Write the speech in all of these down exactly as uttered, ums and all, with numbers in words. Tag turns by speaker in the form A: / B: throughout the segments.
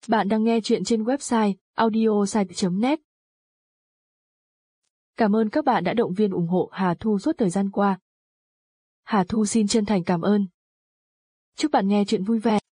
A: Bạn đang nghe chuyện trên website audiosite chấm net. Cảm ơn các bạn đã động viên ủng hộ Hà Thu suốt thời gian qua. Hà Thu xin chân thành cảm ơn. Chúc bạn nghe chuyện vui vẻ.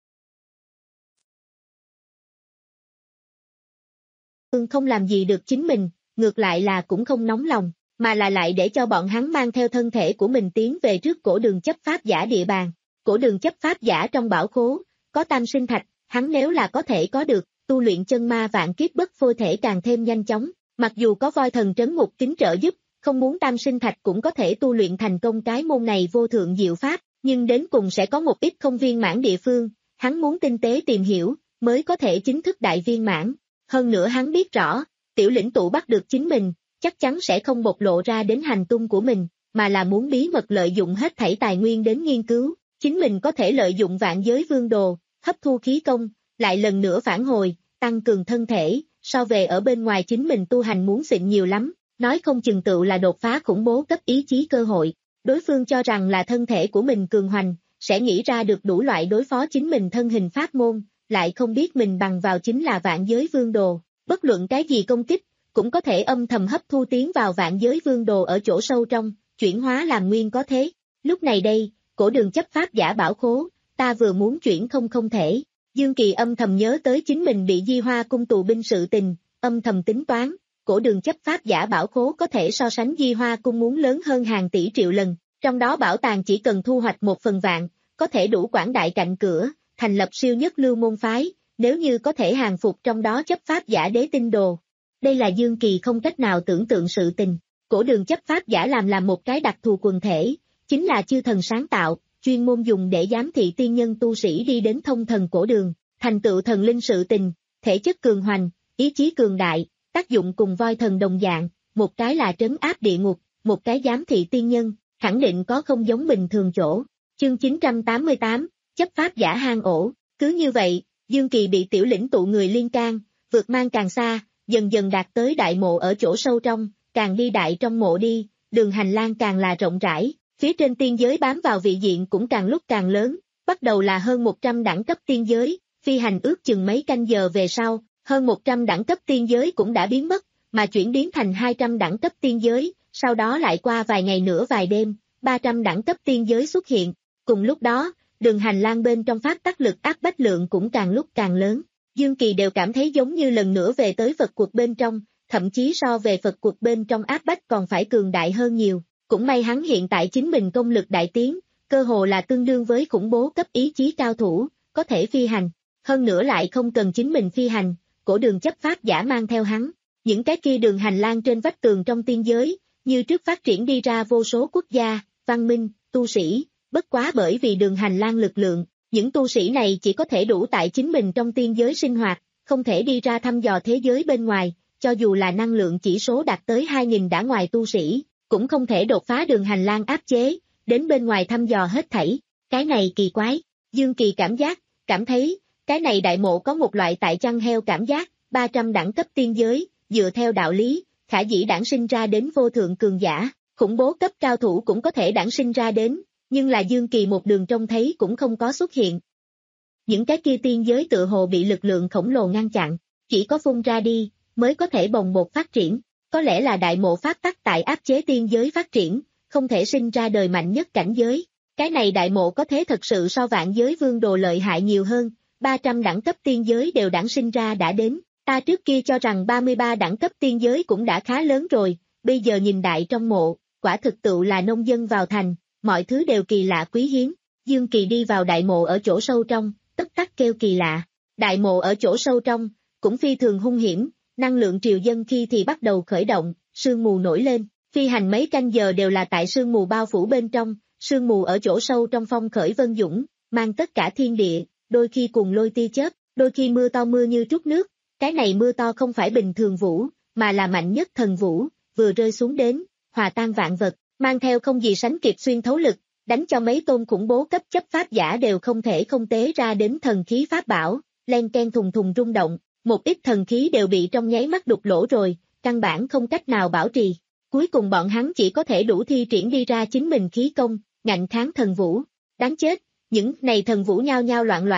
B: Ưng không làm gì được chính mình, ngược lại là cũng không nóng lòng, mà là lại để cho bọn hắn mang theo thân thể của mình tiến về trước cổ đường chấp pháp giả địa bàn. Cổ đường chấp pháp giả trong bảo khố, có tam sinh thạch, hắn nếu là có thể có được, tu luyện chân ma vạn kiếp bất phôi thể càng thêm nhanh chóng, mặc dù có voi thần trấn ngục kính trợ giúp, không muốn tam sinh thạch cũng có thể tu luyện thành công cái môn này vô thượng diệu pháp, nhưng đến cùng sẽ có một ít không viên mãn địa phương, hắn muốn tinh tế tìm hiểu, mới có thể chính thức đại viên mãn. Hơn nữa hắn biết rõ, tiểu lĩnh tụ bắt được chính mình, chắc chắn sẽ không bộc lộ ra đến hành tung của mình, mà là muốn bí mật lợi dụng hết thảy tài nguyên đến nghiên cứu, chính mình có thể lợi dụng vạn giới vương đồ, hấp thu khí công, lại lần nữa phản hồi, tăng cường thân thể, so về ở bên ngoài chính mình tu hành muốn xịn nhiều lắm, nói không chừng tựu là đột phá khủng bố cấp ý chí cơ hội. Đối phương cho rằng là thân thể của mình cường hoành, sẽ nghĩ ra được đủ loại đối phó chính mình thân hình pháp môn, lại không biết mình bằng vào chính là vạn giới vương đồ, bất luận cái gì công kích, cũng có thể âm thầm hấp thu tiến vào vạn giới vương đồ ở chỗ sâu trong, chuyển hóa làm nguyên có thế. Lúc này đây, cổ đường chấp pháp giả bảo khố, ta vừa muốn chuyển không không thể. Dương Kỳ âm thầm nhớ tới chính mình bị Di Hoa cung tù binh sự tình, âm thầm tính toán, cổ đường chấp pháp giả bảo khố có thể so sánh Di Hoa cung muốn lớn hơn hàng tỷ triệu lần, trong đó bảo tàng chỉ cần thu hoạch một phần vạn, có thể đủ quảng đại cạnh cửa, thành lập siêu nhất lưu môn phái, nếu như có thể hàng phục trong đó chấp pháp giả đế tinh đồ. Đây là Dương Kỳ không cách nào tưởng tượng sự tình, cổ đường chấp pháp giả làm làm một cái đặc thù quần thể, chính là chư thần sáng tạo, chuyên môn dùng để giám thị tiên nhân tu sĩ đi đến thông thần cổ đường, thành tựu thần linh sự tình, thể chất cường hoành, ý chí cường đại, tác dụng cùng voi thần đồng dạng, một cái là trấn áp địa ngục, một cái giám thị tiên nhân, khẳng định có không giống bình thường chỗ. Chương chín trăm tám mươi tám, chấp pháp giả hang ổ, cứ như vậy, Dương Kỳ bị tiểu lĩnh tụ người liên can, vượt mang càng xa, dần dần đạt tới đại mộ ở chỗ sâu trong, càng đi đại trong mộ đi, đường hành lang càng là rộng rãi. Phía trên tiên giới bám vào vị diện cũng càng lúc càng lớn, bắt đầu là hơn một trăm đẳng cấp tiên giới, phi hành ước chừng mấy canh giờ về sau, hơn một trăm đẳng cấp tiên giới cũng đã biến mất, mà chuyển biến thành hai trăm đẳng cấp tiên giới, sau đó lại qua vài ngày nữa vài đêm, ba trăm đẳng cấp tiên giới xuất hiện. Cùng lúc đó, đường hành lang bên trong phát tác lực áp bách lượng cũng càng lúc càng lớn, Dương Kỳ đều cảm thấy giống như lần nữa về tới Phật cuộc bên trong, thậm chí so về Phật cuộc bên trong áp bách còn phải cường đại hơn nhiều. Cũng may hắn hiện tại chính mình công lực đại tiến, cơ hồ là tương đương với khủng bố cấp ý chí cao thủ, có thể phi hành, hơn nữa lại không cần chính mình phi hành, cổ đường chấp pháp giả mang theo hắn. Những cái kia đường hành lang trên vách tường trong tiên giới, như trước phát triển đi ra vô số quốc gia, văn minh, tu sĩ, bất quá bởi vì đường hành lang lực lượng, những tu sĩ này chỉ có thể đủ tại chính mình trong tiên giới sinh hoạt, không thể đi ra thăm dò thế giới bên ngoài, cho dù là năng lượng chỉ số đạt tới hai nghìn đã ngoài tu sĩ. Cũng không thể đột phá đường hành lang áp chế, đến bên ngoài thăm dò hết thảy, cái này kỳ quái, Dương Kỳ cảm giác, cảm thấy, cái này đại mộ có một loại tại chăn heo cảm giác, ba trăm đẳng cấp tiên giới, dựa theo đạo lý, khả dĩ đản sinh ra đến vô thượng cường giả, khủng bố cấp cao thủ cũng có thể đản sinh ra đến, nhưng là Dương Kỳ một đường trông thấy cũng không có xuất hiện. Những cái kia tiên giới tựa hồ bị lực lượng khổng lồ ngăn chặn, chỉ có phun ra đi, mới có thể bồng bột phát triển. Có lẽ là đại mộ pháp tắc tại áp chế tiên giới phát triển, không thể sinh ra đời mạnh nhất cảnh giới. Cái này đại mộ có thế thật sự so vạn giới vương đồ lợi hại nhiều hơn, ba trăm đẳng cấp tiên giới đều đản sinh ra đã đến. Ta trước kia cho rằng ba mươi ba đẳng cấp tiên giới cũng đã khá lớn rồi, bây giờ nhìn đại trong mộ, quả thực tựu là nông dân vào thành, mọi thứ đều kỳ lạ quý hiếm. Dương Kỳ đi vào đại mộ ở chỗ sâu trong, tất tắc kêu kỳ lạ. Đại mộ ở chỗ sâu trong, cũng phi thường hung hiểm. Năng lượng triều dân khi thì bắt đầu khởi động, sương mù nổi lên, phi hành mấy canh giờ đều là tại sương mù bao phủ bên trong, sương mù ở chỗ sâu trong phong khởi vân dũng, mang tất cả thiên địa, đôi khi cùng lôi tia chớp, đôi khi mưa to mưa như trút nước, cái này mưa to không phải bình thường vũ, mà là mạnh nhất thần vũ, vừa rơi xuống đến, hòa tan vạn vật, mang theo không gì sánh kịp xuyên thấu lực, đánh cho mấy tôn khủng bố cấp chấp pháp giả đều không thể không tế ra đến thần khí pháp bảo, len ken thùng thùng rung động. Một ít thần khí đều bị trong nháy mắt đục lỗ rồi, căn bản không cách nào bảo trì. Cuối cùng bọn hắn chỉ có thể đủ thi triển đi ra chính mình khí công, ngạnh kháng thần vũ. Đáng chết, những này thần vũ nhao nhao loạn loạn,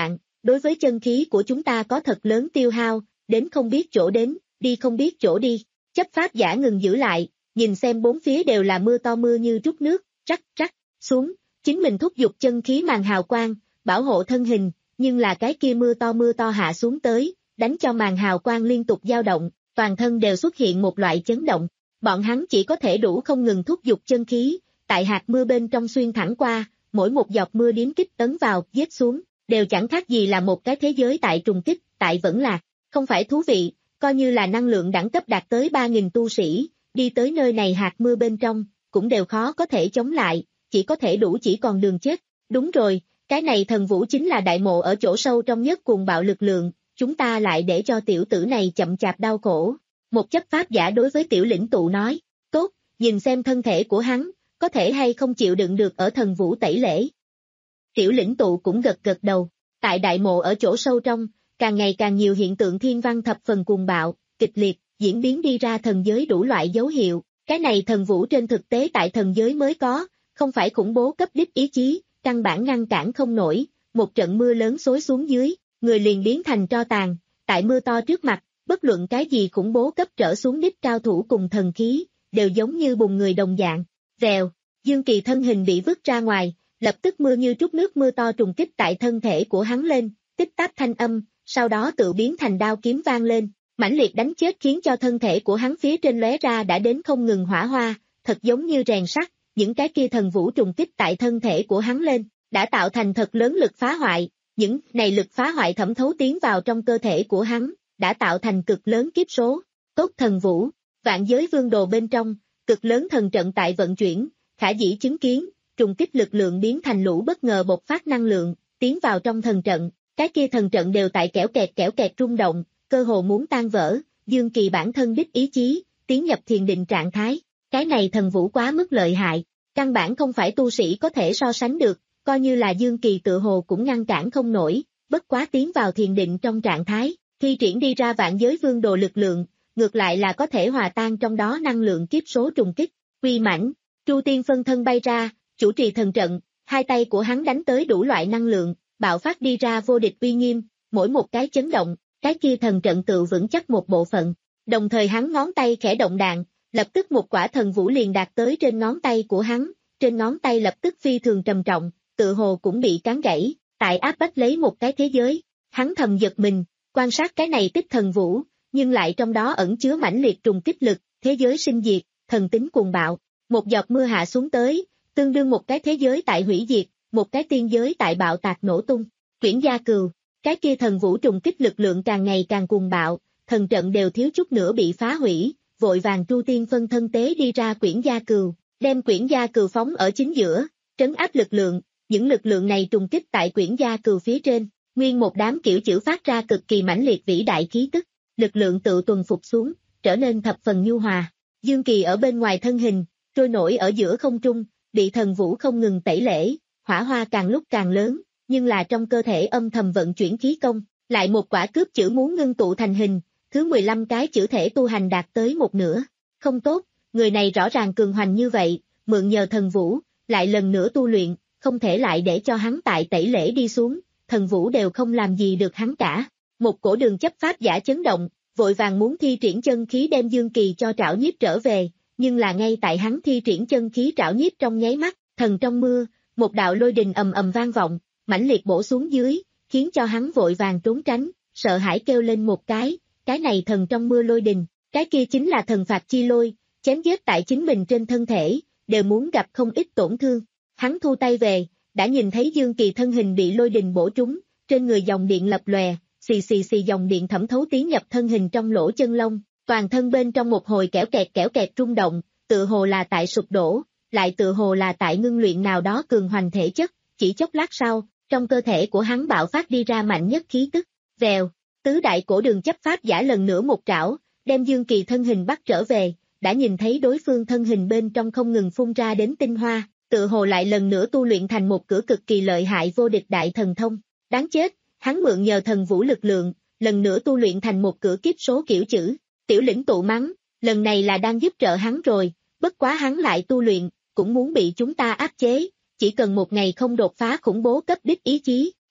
B: đối với chân khí của chúng ta có thật lớn tiêu hao, đến không biết chỗ đến, đi không biết chỗ đi. Chấp pháp giả ngừng giữ lại, nhìn xem bốn phía đều là mưa to mưa như trút nước, rắc rắc, xuống, chính mình thúc giục chân khí màn hào quang, bảo hộ thân hình, nhưng là cái kia mưa to mưa to hạ xuống tới, đánh cho màn hào quang liên tục dao động, toàn thân đều xuất hiện một loại chấn động. Bọn hắn chỉ có thể đủ không ngừng thúc giục chân khí, tại hạt mưa bên trong xuyên thẳng qua, mỗi một giọt mưa điếm kích tấn vào, giết xuống, đều chẳng khác gì là một cái thế giới tại trùng kích, tại vẫn lạc, không phải thú vị, coi như là năng lượng đẳng cấp đạt tới ba nghìn tu sĩ, đi tới nơi này hạt mưa bên trong, cũng đều khó có thể chống lại, chỉ có thể đủ chỉ còn đường chết. Đúng rồi, cái này thần vũ chính là đại mộ ở chỗ sâu trong nhất cuồng bạo lực lượng, chúng ta lại để cho tiểu tử này chậm chạp đau khổ. Một chấp pháp giả đối với tiểu lĩnh tụ nói, tốt, nhìn xem thân thể của hắn, có thể hay không chịu đựng được ở thần vũ tẩy lễ. Tiểu lĩnh tụ cũng gật gật đầu, tại đại mộ ở chỗ sâu trong, càng ngày càng nhiều hiện tượng thiên văn thập phần cuồng bạo, kịch liệt, diễn biến đi ra thần giới đủ loại dấu hiệu, cái này thần vũ trên thực tế tại thần giới mới có, không phải khủng bố cấp đích ý chí, căn bản ngăn cản không nổi, một trận mưa lớn xối xuống dưới, người liền biến thành tro tàn, tại mưa to trước mặt, bất luận cái gì khủng bố cấp trở xuống đích cao thủ cùng thần khí, đều giống như bùn người đồng dạng, vèo, Dương Kỳ thân hình bị vứt ra ngoài, lập tức mưa như trút nước mưa to trùng kích tại thân thể của hắn lên, tích tắc thanh âm, sau đó tự biến thành đao kiếm vang lên, mãnh liệt đánh chết khiến cho thân thể của hắn phía trên lóe ra đã đến không ngừng hỏa hoa, thật giống như rèn sắt, những cái kia thần vũ trùng kích tại thân thể của hắn lên, đã tạo thành thật lớn lực phá hoại, những này lực phá hoại thẩm thấu tiến vào trong cơ thể của hắn, đã tạo thành cực lớn kiếp số. Tốt thần vũ, vạn giới vương đồ bên trong, cực lớn thần trận tại vận chuyển, khả dĩ chứng kiến, trùng kích lực lượng biến thành lũ bất ngờ bộc phát năng lượng, tiến vào trong thần trận, cái kia thần trận đều tại kẽo kẹt kẽo kẹt rung động, cơ hồ muốn tan vỡ, Dương Kỳ bản thân đích ý chí, tiến nhập thiền định trạng thái, cái này thần vũ quá mức lợi hại, căn bản không phải tu sĩ có thể so sánh được, coi như là Dương Kỳ tự hồ cũng ngăn cản không nổi, bất quá tiến vào thiền định trong trạng thái, thi triển đi ra vạn giới vương đồ lực lượng, ngược lại là có thể hòa tan trong đó năng lượng kiếp số trùng kích, quy mãnh, Chu Tiên phân thân bay ra, chủ trì thần trận, hai tay của hắn đánh tới đủ loại năng lượng, bạo phát đi ra vô địch uy nghiêm, mỗi một cái chấn động, cái kia thần trận tự vững chắc một bộ phận, đồng thời hắn ngón tay khẽ động đạn, lập tức một quả thần vũ liền đạt tới trên ngón tay của hắn, trên ngón tay lập tức phi thường trầm trọng, tự hồ cũng bị cán gãy, tại áp bách lấy một cái thế giới, hắn thầm giật mình, quan sát cái này tích thần vũ, nhưng lại trong đó ẩn chứa mãnh liệt trùng kích lực, thế giới sinh diệt, thần tính cuồng bạo, một giọt mưa hạ xuống tới, tương đương một cái thế giới tại hủy diệt, một cái tiên giới tại bạo tạc nổ tung, Quyển Gia Cừu, cái kia thần vũ trùng kích lực lượng càng ngày càng cuồng bạo, thần trận đều thiếu chút nữa bị phá hủy, vội vàng Chu Tiên phân thân tế đi ra Quyển Gia Cừu, đem Quyển Gia Cừu phóng ở chính giữa, trấn áp lực lượng, những lực lượng này trùng kích tại Quyển Gia Cừu phía trên, nguyên một đám kiểu chữ phát ra cực kỳ mãnh liệt vĩ đại khí tức, lực lượng tự tuần phục xuống, trở nên thập phần nhu hòa. Dương Kỳ ở bên ngoài thân hình, trôi nổi ở giữa không trung, bị thần vũ không ngừng tẩy lễ, hỏa hoa càng lúc càng lớn, nhưng là trong cơ thể âm thầm vận chuyển khí công, lại một quả cướp chữ muốn ngưng tụ thành hình, thứ mười lăm cái chữ thể tu hành đạt tới một nửa. Không tốt, người này rõ ràng cường hoành như vậy, mượn nhờ thần vũ, lại lần nữa tu luyện, không thể lại để cho hắn tại tẩy lễ đi xuống, thần vũ đều không làm gì được hắn cả. Một cổ đường chấp pháp giả chấn động, vội vàng muốn thi triển chân khí đem Dương Kỳ cho trảo nhiếp trở về, nhưng là ngay tại hắn thi triển chân khí trảo nhiếp trong nháy mắt, thần trong mưa, một đạo lôi đình ầm ầm vang vọng, mãnh liệt bổ xuống dưới, khiến cho hắn vội vàng trốn tránh, sợ hãi kêu lên một cái, cái này thần trong mưa lôi đình, cái kia chính là thần phạt chi lôi, chém giết tại chính mình trên thân thể, đều muốn gặp không ít tổn thương. Hắn thu tay về, đã nhìn thấy Dương Kỳ thân hình bị lôi đình bổ trúng, trên người dòng điện lập lòe, xì xì xì dòng điện thẩm thấu tiến nhập thân hình trong lỗ chân lông, toàn thân bên trong một hồi kẽo kẹt kẽo kẹt rung động, tự hồ là tại sụp đổ, lại tự hồ là tại ngưng luyện nào đó cường hoành thể chất, chỉ chốc lát sau, trong cơ thể của hắn bạo phát đi ra mạnh nhất khí tức, vèo, tứ đại cổ đường chấp pháp giả lần nữa một trảo, đem Dương Kỳ thân hình bắt trở về, đã nhìn thấy đối phương thân hình bên trong không ngừng phun ra đến tinh hoa, tự hồ lại lần nữa tu luyện thành một cửa cực kỳ lợi hại vô địch đại thần thông, đáng chết, hắn mượn nhờ thần vũ lực lượng, lần nữa tu luyện thành một cửa kiếp số kiểu chữ, tiểu lĩnh tụ mắng, lần này là đang giúp trợ hắn rồi, bất quá hắn lại tu luyện, cũng muốn bị chúng ta áp chế, chỉ cần một ngày không đột phá khủng bố cấp đích ý chí,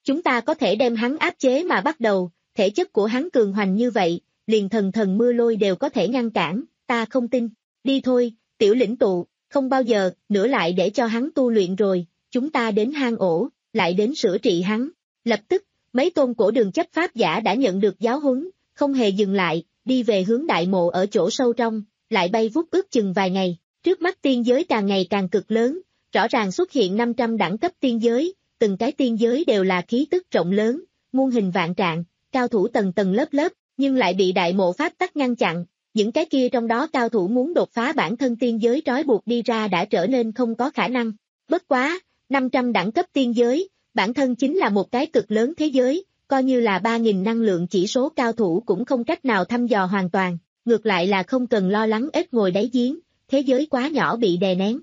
B: Chúng ta có thể đem hắn áp chế mà bắt đầu, thể chất của hắn cường hoành như vậy, liền thần thần mưa lôi đều có thể ngăn cản, ta không tin. Đi thôi, tiểu lĩnh tụ, không bao giờ nữa lại để cho hắn tu luyện rồi, chúng ta đến hang ổ, lại đến sửa trị hắn. Lập tức, mấy tôn cổ đường chấp pháp giả đã nhận được giáo huấn, không hề dừng lại, đi về hướng đại mộ ở chỗ sâu trong, lại bay vút ước chừng vài ngày. Trước mắt tiên giới càng ngày càng cực lớn, rõ ràng xuất hiện năm trăm đẳng cấp tiên giới, từng cái tiên giới đều là khí tức rộng lớn, muôn hình vạn trạng, cao thủ tầng tầng lớp lớp, nhưng lại bị đại mộ pháp tắc ngăn chặn. Những cái kia trong đó cao thủ muốn đột phá bản thân tiên giới trói buộc đi ra đã trở nên không có khả năng. Bất quá, năm trăm đẳng cấp tiên giới, bản thân chính là một cái cực lớn thế giới, coi như là ba nghìn năng lượng chỉ số cao thủ cũng không cách nào thăm dò hoàn toàn, ngược lại là không cần lo lắng ếch ngồi đáy giếng, thế giới quá nhỏ bị đè nén.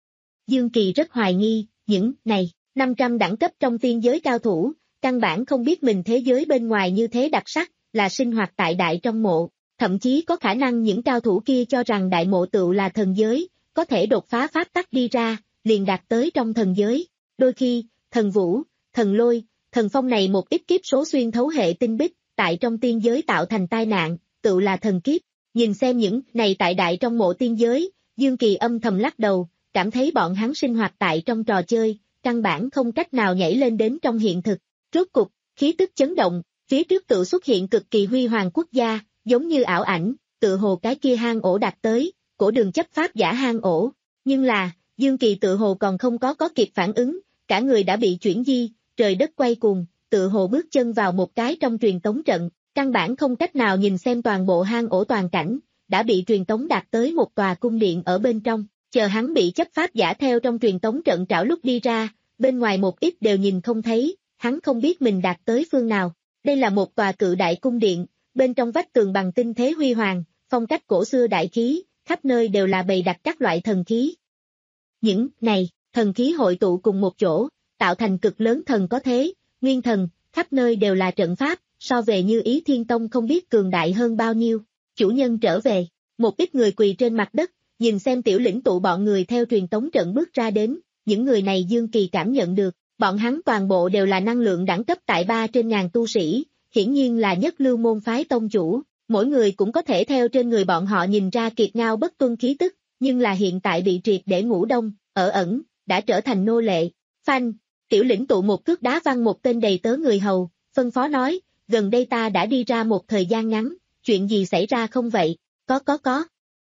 B: Dương Kỳ rất hoài nghi, những này, năm trăm đẳng cấp trong tiên giới cao thủ, căn bản không biết mình thế giới bên ngoài như thế đặc sắc, là sinh hoạt tại đại trong mộ. Thậm chí có khả năng những cao thủ kia cho rằng đại mộ tựu là thần giới, có thể đột phá pháp tắc đi ra, liền đạt tới trong thần giới. Đôi khi, thần vũ, thần lôi, thần phong này một ít kiếp số xuyên thấu hệ tinh bích, tại trong tiên giới tạo thành tai nạn, tựu là thần kiếp. Nhìn xem những này tại đại trong mộ tiên giới, Dương Kỳ âm thầm lắc đầu, cảm thấy bọn hắn sinh hoạt tại trong trò chơi, căn bản không cách nào nhảy lên đến trong hiện thực. Rốt cục, khí tức chấn động, phía trước tự xuất hiện cực kỳ huy hoàng quốc gia, giống như ảo ảnh, tự hồ cái kia hang ổ đạt tới, cổ đường chấp pháp giả hang ổ. Nhưng là, Dương Kỳ tự hồ còn không có có kịp phản ứng, cả người đã bị chuyển di, trời đất quay cuồng, tự hồ bước chân vào một cái trong truyền tống trận, căn bản không cách nào nhìn xem toàn bộ hang ổ toàn cảnh, đã bị truyền tống đạt tới một tòa cung điện ở bên trong, chờ hắn bị chấp pháp giả theo trong truyền tống trận trảo lúc đi ra, bên ngoài một ít đều nhìn không thấy, hắn không biết mình đạt tới phương nào. Đây là một tòa cự đại cung điện, bên trong vách tường bằng tinh thế huy hoàng, phong cách cổ xưa đại khí, khắp nơi đều là bày đặt các loại thần khí. Những này, thần khí hội tụ cùng một chỗ, tạo thành cực lớn thần có thế, nguyên thần, khắp nơi đều là trận pháp, so về Như Ý Thiên Tông không biết cường đại hơn bao nhiêu. Chủ nhân trở về, một ít người quỳ trên mặt đất, nhìn xem tiểu lĩnh tụ bọn người theo truyền tống trận bước ra đến, những người này Dương Kỳ cảm nhận được, bọn hắn toàn bộ đều là năng lượng đẳng cấp tại ba trên ngàn tu sĩ, hiển nhiên là nhất lưu môn phái tông chủ, mỗi người cũng có thể theo trên người bọn họ nhìn ra kiệt ngao bất tuân khí tức, nhưng là hiện tại bị triệt để ngủ đông, ở ẩn, đã trở thành nô lệ. Phanh, tiểu lĩnh tụ một cước đá văng một tên đầy tớ người hầu, phân phó nói, gần đây ta đã đi ra một thời gian ngắn, chuyện gì xảy ra không vậy, có có có.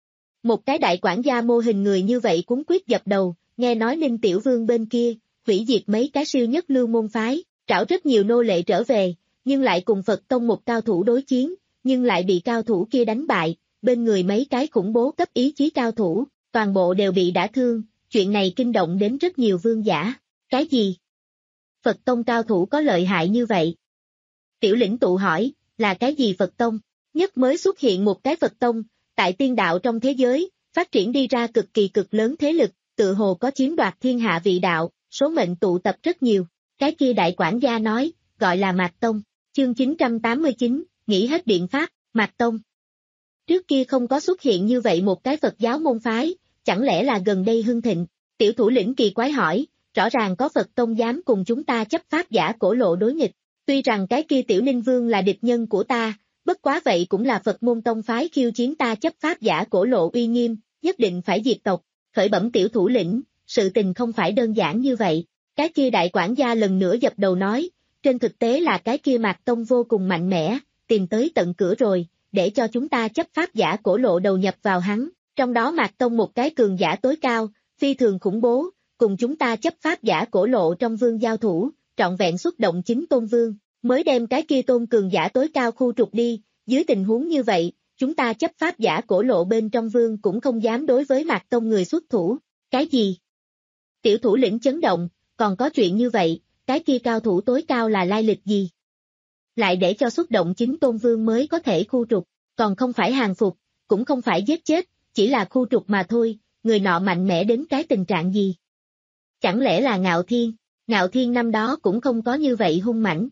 B: Một cái đại quản gia mô hình người như vậy cuốn quyết dập đầu, nghe nói Ninh Tiểu Vương bên kia, hủy diệt mấy cái siêu nhất lưu môn phái, trảo rất nhiều nô lệ trở về, nhưng lại cùng Phật Tông một cao thủ đối chiến, nhưng lại bị cao thủ kia đánh bại, bên người mấy cái khủng bố cấp ý chí cao thủ, toàn bộ đều bị đả thương, chuyện này kinh động đến rất nhiều vương giả. Cái gì? Phật Tông cao thủ có lợi hại như vậy? Tiểu lĩnh tụ hỏi, là cái gì Phật Tông? Nhất mới xuất hiện một cái Phật Tông, tại tiên đạo trong thế giới, phát triển đi ra cực kỳ cực lớn thế lực, tự hồ có chiếm đoạt thiên hạ vị đạo, số mệnh tụ tập rất nhiều. Cái kia đại quản gia nói, gọi là Mạc Tông. Chương chín trăm tám mươi chín, nghĩ hết biện pháp, Mạc Tông. Trước kia không có xuất hiện như vậy một cái Phật giáo môn phái, chẳng lẽ là gần đây hưng thịnh? Tiểu thủ lĩnh kỳ quái hỏi, rõ ràng có Phật Tông dám cùng chúng ta chấp pháp giả cổ lộ đối nghịch. Tuy rằng cái kia tiểu Ninh Vương là địch nhân của ta, bất quá vậy cũng là Phật môn tông phái khiêu chiến ta chấp pháp giả cổ lộ uy nghiêm, nhất định phải diệt tộc. Khởi bẩm tiểu thủ lĩnh, sự tình không phải đơn giản như vậy. Cái kia đại quản gia lần nữa dập đầu nói, trên thực tế là cái kia Mạc Tông vô cùng mạnh mẽ, tìm tới tận cửa rồi, để cho chúng ta chấp pháp giả cổ lộ đầu nhập vào hắn, trong đó Mạc Tông một cái cường giả tối cao, phi thường khủng bố, cùng chúng ta chấp pháp giả cổ lộ trong vương giao thủ, trọn vẹn xuất động chính tôn vương, mới đem cái kia tôn cường giả tối cao khu trục đi, dưới tình huống như vậy, chúng ta chấp pháp giả cổ lộ bên trong vương cũng không dám đối với Mạc Tông người xuất thủ. Cái gì? Tiểu thủ lĩnh chấn động, còn có chuyện như vậy, cái kia cao thủ tối cao là lai lịch gì? Lại để cho xuất động chính tôn vương mới có thể khu trục, còn không phải hàng phục, cũng không phải giết chết, chỉ là khu trục mà thôi, người nọ mạnh mẽ đến cái tình trạng gì? Chẳng lẽ là Ngạo Thiên? Ngạo Thiên năm đó cũng không có như vậy hung mãnh.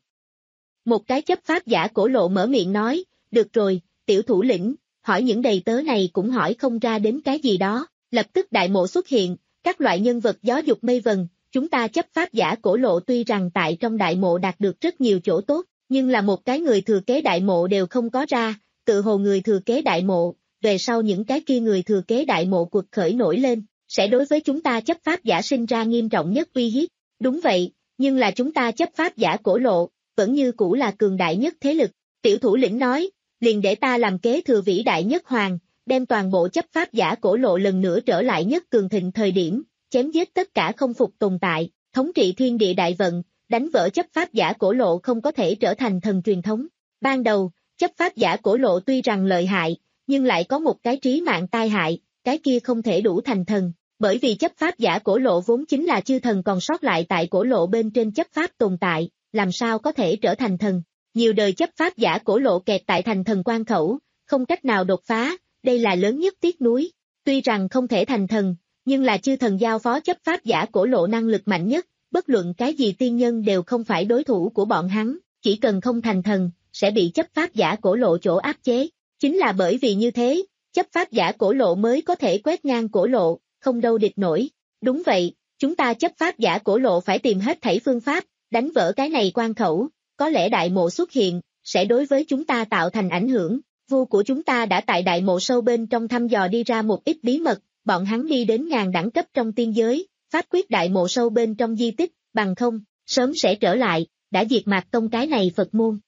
B: Một cái chấp pháp giả cổ lộ mở miệng nói, được rồi, tiểu thủ lĩnh, hỏi những đầy tớ này cũng hỏi không ra đến cái gì đó, lập tức đại mộ xuất hiện, các loại nhân vật gió dục mây vần, chúng ta chấp pháp giả cổ lộ tuy rằng tại trong đại mộ đạt được rất nhiều chỗ tốt, nhưng là một cái người thừa kế đại mộ đều không có ra, tự hồ người thừa kế đại mộ, về sau những cái kia người thừa kế đại mộ cuộc khởi nổi lên, sẽ đối với chúng ta chấp pháp giả sinh ra nghiêm trọng nhất uy hiếp. Đúng vậy, nhưng là chúng ta chấp pháp giả cổ lộ, vẫn như cũ là cường đại nhất thế lực. Tiểu thủ lĩnh nói, liền để ta làm kế thừa vĩ đại nhất hoàng, đem toàn bộ chấp pháp giả cổ lộ lần nữa trở lại nhất cường thịnh thời điểm, chém giết tất cả không phục tồn tại, thống trị thiên địa đại vận, đánh vỡ chấp pháp giả cổ lộ không có thể trở thành thần truyền thống. Ban đầu, chấp pháp giả cổ lộ tuy rằng lợi hại, nhưng lại có một cái trí mạng tai hại, cái kia không thể đủ thành thần, bởi vì chấp pháp giả cổ lộ vốn chính là chư thần còn sót lại tại cổ lộ bên trên chấp pháp tồn tại, làm sao có thể trở thành thần. Nhiều đời chấp pháp giả cổ lộ kẹt tại thành thần quan khẩu, không cách nào đột phá, đây là lớn nhất tiếc nuối. Tuy rằng không thể thành thần, nhưng là chư thần giao phó chấp pháp giả cổ lộ năng lực mạnh nhất, bất luận cái gì tiên nhân đều không phải đối thủ của bọn hắn, chỉ cần không thành thần, sẽ bị chấp pháp giả cổ lộ chỗ áp chế. Chính là bởi vì như thế, chấp pháp giả cổ lộ mới có thể quét ngang cổ lộ, không đâu địch nổi. Đúng vậy, chúng ta chấp pháp giả cổ lộ phải tìm hết thảy phương pháp, đánh vỡ cái này quan khẩu, có lẽ đại mộ xuất hiện, sẽ đối với chúng ta tạo thành ảnh hưởng. Vua của chúng ta đã tại đại mộ sâu bên trong thăm dò đi ra một ít bí mật, bọn hắn đi đến ngàn đẳng cấp trong tiên giới, pháp quyết đại mộ sâu bên trong di tích, bằng không, sớm sẽ trở lại, đã diệt mạc tông cái này Phật môn.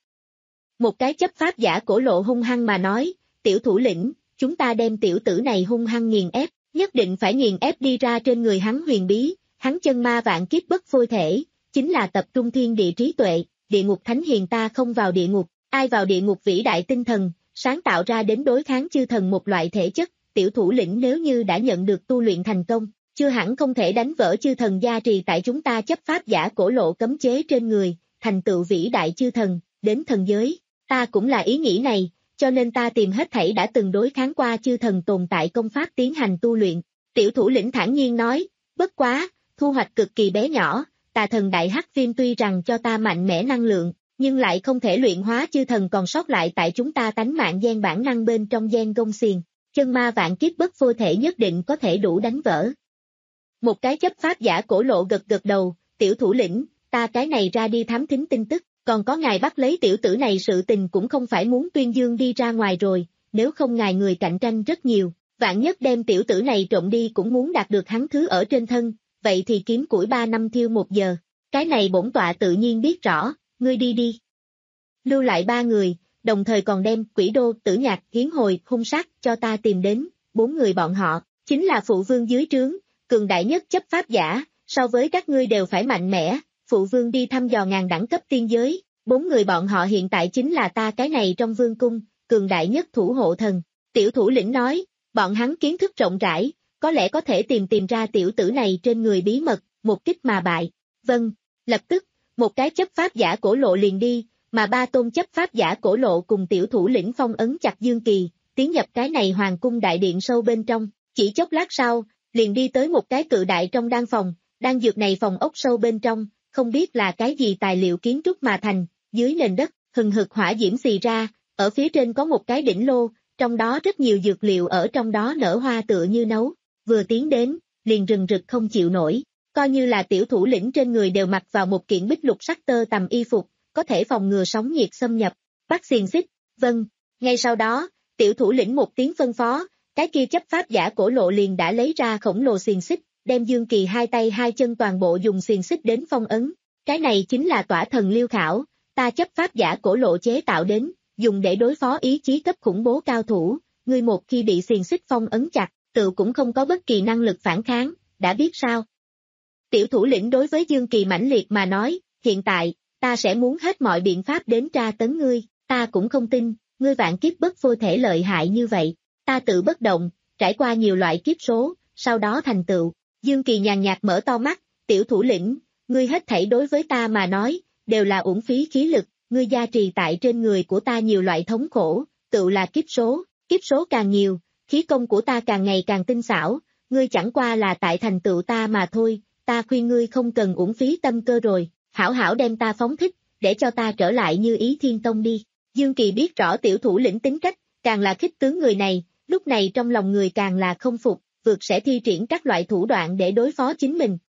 B: Một cái chấp pháp giả cổ lộ hung hăng mà nói, tiểu thủ lĩnh, chúng ta đem tiểu tử này hung hăng nghiền ép, nhất định phải nghiền ép đi ra trên người hắn huyền bí, hắn chân ma vạn kiếp bất phôi thể, chính là tập trung thiên địa trí tuệ, địa ngục thánh hiền ta không vào địa ngục, ai vào địa ngục vĩ đại tinh thần, sáng tạo ra đến đối kháng chư thần một loại thể chất, tiểu thủ lĩnh nếu như đã nhận được tu luyện thành công, chưa hẳn không thể đánh vỡ chư thần gia trì tại chúng ta chấp pháp giả cổ lộ cấm chế trên người, thành tựu vĩ đại chư thần, đến thần giới. Ta cũng là ý nghĩ này, cho nên ta tìm hết thảy đã từng đối kháng qua chư thần tồn tại công pháp tiến hành tu luyện. Tiểu thủ lĩnh thản nhiên nói, bất quá, thu hoạch cực kỳ bé nhỏ, tà thần đại hắc viêm tuy rằng cho ta mạnh mẽ năng lượng, nhưng lại không thể luyện hóa chư thần còn sót lại tại chúng ta tánh mạng gen bản năng bên trong gen gông xiềng, chân ma vạn kiếp bất phôi thể nhất định có thể đủ đánh vỡ. Một cái chấp pháp giả cổ lộ gật gật đầu, tiểu thủ lĩnh, ta cái này ra đi thám thính tin tức, còn có ngài bắt lấy tiểu tử này sự tình cũng không phải muốn tuyên dương đi ra ngoài rồi, nếu không ngài người cạnh tranh rất nhiều, vạn nhất đem tiểu tử này trộm đi cũng muốn đạt được hắn thứ ở trên thân, vậy thì kiếm củi ba năm thiêu một giờ, cái này bổn tọa tự nhiên biết rõ, ngươi đi đi. Lưu lại ba người, đồng thời còn đem Quỷ Đô, Tử Nhạc, Hiến Hồi, hung sát cho ta tìm đến, bốn người bọn họ, chính là phụ vương dưới trướng, cường đại nhất chấp pháp giả, so với các ngươi đều phải mạnh mẽ, phụ vương đi thăm dò ngàn đẳng cấp tiên giới, bốn người bọn họ hiện tại chính là ta cái này trong vương cung, cường đại nhất thủ hộ thần. Tiểu thủ lĩnh nói, bọn hắn kiến thức rộng rãi, có lẽ có thể tìm tìm ra tiểu tử này trên người bí mật, một kích mà bại. Vâng, lập tức, một cái chấp pháp giả cổ lộ liền đi, mà ba tôn chấp pháp giả cổ lộ cùng tiểu thủ lĩnh phong ấn chặt Dương Kỳ, tiến nhập cái này hoàng cung đại điện sâu bên trong, chỉ chốc lát sau, liền đi tới một cái cự đại trong đan phòng, đan dược này phòng ốc sâu bên trong, không biết là cái gì tài liệu kiến trúc mà thành, dưới nền đất, hừng hực hỏa diễm xì ra, ở phía trên có một cái đỉnh lô, trong đó rất nhiều dược liệu ở trong đó nở hoa tựa như nấu, vừa tiến đến, liền rừng rực không chịu nổi, coi như là tiểu thủ lĩnh trên người đều mặc vào một kiện bích lục sắc tơ tằm y phục, có thể phòng ngừa sóng nhiệt xâm nhập, bắt xiềng xích, vâng, ngay sau đó, tiểu thủ lĩnh một tiếng phân phó, cái kia chấp pháp giả cổ lộ liền đã lấy ra khổng lồ xiềng xích, đem Dương Kỳ hai tay hai chân toàn bộ dùng xiềng xích đến phong ấn, cái này chính là tỏa thần liêu khảo, ta chấp pháp giả cổ lộ chế tạo đến, dùng để đối phó ý chí cấp khủng bố cao thủ, ngươi một khi bị xiềng xích phong ấn chặt, tự cũng không có bất kỳ năng lực phản kháng, đã biết sao? Tiểu thủ lĩnh đối với Dương Kỳ mãnh liệt mà nói, hiện tại, ta sẽ muốn hết mọi biện pháp đến tra tấn ngươi, ta cũng không tin, ngươi vạn kiếp bất phôi thể lợi hại như vậy, ta tự bất động, trải qua nhiều loại kiếp số, sau đó thành tựu. Dương Kỳ nhàn nhạt mở to mắt, tiểu thủ lĩnh, ngươi hết thảy đối với ta mà nói, đều là uổng phí khí lực, ngươi gia trì tại trên người của ta nhiều loại thống khổ, tự là kiếp số, kiếp số càng nhiều, khí công của ta càng ngày càng tinh xảo, ngươi chẳng qua là tại thành tựu ta mà thôi, ta khuyên ngươi không cần uổng phí tâm cơ rồi, hảo hảo đem ta phóng thích, để cho ta trở lại như ý thiên tông đi. Dương Kỳ biết rõ tiểu thủ lĩnh tính cách, càng là khích tướng người này, lúc này trong lòng người càng là không phục, vượt sẽ thi triển các loại thủ đoạn để đối phó chính mình,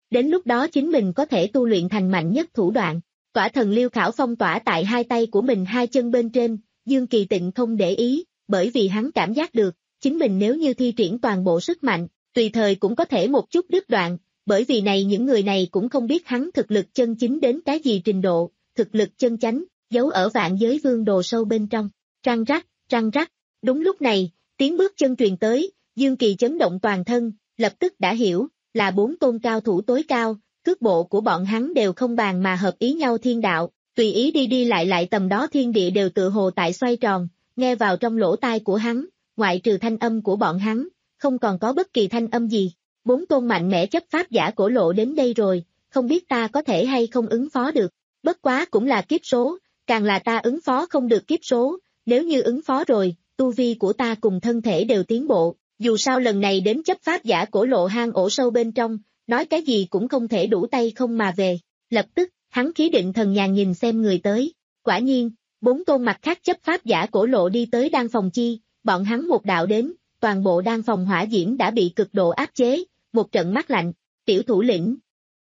B: Đến lúc đó chính mình có thể tu luyện thành mạnh nhất thủ đoạn. Quả thần liêu khảo phong tỏa tại hai tay của mình hai chân bên trên, Dương Kỳ Tịnh không để ý, bởi vì hắn cảm giác được, chính mình nếu như thi triển toàn bộ sức mạnh, tùy thời cũng có thể một chút đứt đoạn, bởi vì này những người này cũng không biết hắn thực lực chân chính đến cái gì trình độ, thực lực chân chánh, giấu ở vạn giới vương đồ sâu bên trong, răng rắc, răng rắc, đúng lúc này, tiếng bước chân truyền tới, Dương Kỳ chấn động toàn thân, lập tức đã hiểu, là bốn tôn cao thủ tối cao, cước bộ của bọn hắn đều không bàn mà hợp ý nhau thiên đạo, tùy ý đi đi lại lại tầm đó thiên địa đều tự hồ tại xoay tròn, nghe vào trong lỗ tai của hắn, ngoại trừ thanh âm của bọn hắn, không còn có bất kỳ thanh âm gì. Bốn tôn mạnh mẽ chấp pháp giả cổ lộ đến đây rồi, không biết ta có thể hay không ứng phó được, bất quá cũng là kiếp số, càng là ta ứng phó không được kiếp số, nếu như ứng phó rồi, tu vi của ta cùng thân thể đều tiến bộ, dù sao lần này đến chấp pháp giả cổ lộ hang ổ sâu bên trong, nói cái gì cũng không thể đủ tay không mà về, lập tức, hắn khí định thần nhàn nhìn xem người tới, quả nhiên, bốn tôn mặt khác chấp pháp giả cổ lộ đi tới đan phòng chi, bọn hắn một đạo đến, toàn bộ đan phòng hỏa diễm đã bị cực độ áp chế, một trận mát lạnh, tiểu thủ lĩnh.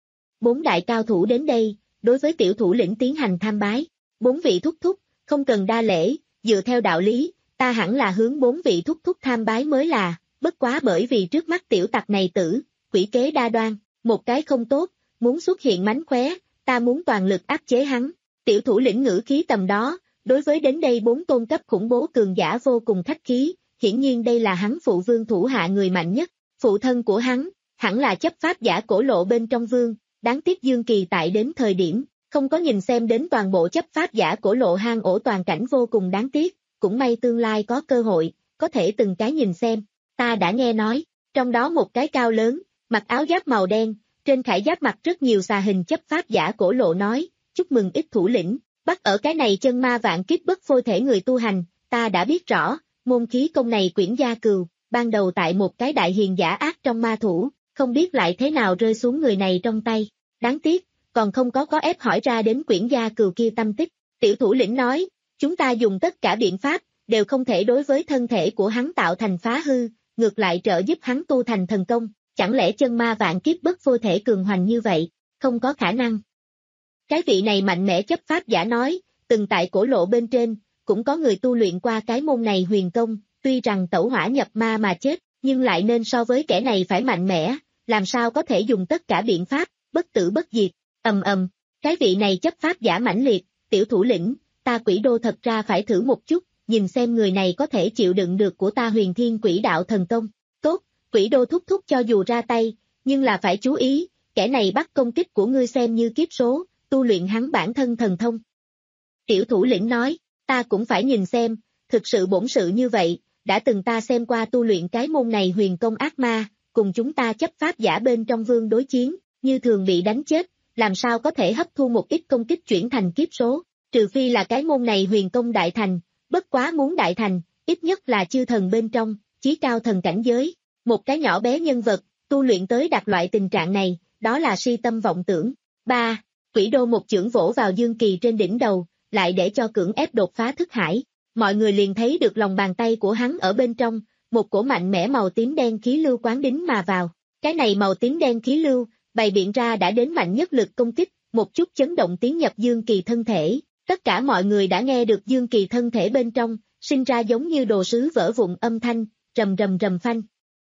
B: Bốn đại cao thủ đến đây, đối với tiểu thủ lĩnh tiến hành tham bái, bốn vị thúc thúc, không cần đa lễ, dựa theo đạo lý, ta hẳn là hướng bốn vị thúc thúc tham bái mới là, bất quá bởi vì trước mắt tiểu tặc này tử, quỷ kế đa đoan, một cái không tốt, muốn xuất hiện mánh khóe, ta muốn toàn lực áp chế hắn, tiểu thủ lĩnh ngữ khí tầm đó, đối với đến đây bốn tôn cấp khủng bố cường giả vô cùng khách khí, hiển nhiên đây là hắn phụ vương thủ hạ người mạnh nhất, phụ thân của hắn, hẳn là chấp pháp giả cổ lộ bên trong vương, đáng tiếc Dương Kỳ tại đến thời điểm, không có nhìn xem đến toàn bộ chấp pháp giả cổ lộ hang ổ toàn cảnh vô cùng đáng tiếc, cũng may tương lai có cơ hội, có thể từng cái nhìn xem, ta đã nghe nói, trong đó một cái cao lớn, mặc áo giáp màu đen, trên khải giáp mặt rất nhiều xà hình chấp pháp giả cổ lộ nói, chúc mừng ít thủ lĩnh, bắt ở cái này chân ma vạn kiếp bất phôi thể người tu hành, ta đã biết rõ, môn khí công này quyển gia cừu, ban đầu tại một cái đại hiền giả ác trong ma thủ, không biết lại thế nào rơi xuống người này trong tay, đáng tiếc, còn không có có ép hỏi ra đến quyển gia cừu kia tâm tích, tiểu thủ lĩnh nói, chúng ta dùng tất cả biện pháp, đều không thể đối với thân thể của hắn tạo thành phá hư, ngược lại trợ giúp hắn tu thành thần công, chẳng lẽ chân ma vạn kiếp bất phôi thể cường hoành như vậy, không có khả năng. Cái vị này mạnh mẽ chấp pháp giả nói, từng tại cổ lộ bên trên, cũng có người tu luyện qua cái môn này huyền công, tuy rằng tẩu hỏa nhập ma mà chết, nhưng lại nên so với kẻ này phải mạnh mẽ, làm sao có thể dùng tất cả biện pháp, bất tử bất diệt, ầm ầm, cái vị này chấp pháp giả mãnh liệt, tiểu thủ lĩnh, ta quỷ đô thật ra phải thử một chút, nhìn xem người này có thể chịu đựng được của ta huyền thiên quỷ đạo thần công, tốt, quỷ đô thúc thúc cho dù ra tay, nhưng là phải chú ý, kẻ này bắt công kích của ngươi xem như kiếp số, tu luyện hắn bản thân thần thông. Tiểu thủ lĩnh nói, ta cũng phải nhìn xem, thực sự bổn sự như vậy, đã từng ta xem qua tu luyện cái môn này huyền công ác ma, cùng chúng ta chấp pháp giả bên trong vương đối chiến, như thường bị đánh chết, làm sao có thể hấp thu một ít công kích chuyển thành kiếp số, trừ phi là cái môn này huyền công đại thành, bất quá muốn đại thành, ít nhất là chư thần bên trong, chí cao thần cảnh giới, một cái nhỏ bé nhân vật, tu luyện tới đạt loại tình trạng này, đó là si tâm vọng tưởng. ba. Quỷ đô một chưởng vỗ vào Dương Kỳ trên đỉnh đầu, lại để cho cưỡng ép đột phá thức hải, mọi người liền thấy được lòng bàn tay của hắn ở bên trong, một cổ mạnh mẽ màu tím đen khí lưu quán đính mà vào, cái này màu tím đen khí lưu, bày biện ra đã đến mạnh nhất lực công kích, một chút chấn động tiến nhập Dương Kỳ thân thể, tất cả mọi người đã nghe được Dương Kỳ thân thể bên trong, sinh ra giống như đồ sứ vỡ vụn âm thanh, rầm rầm rầm phanh.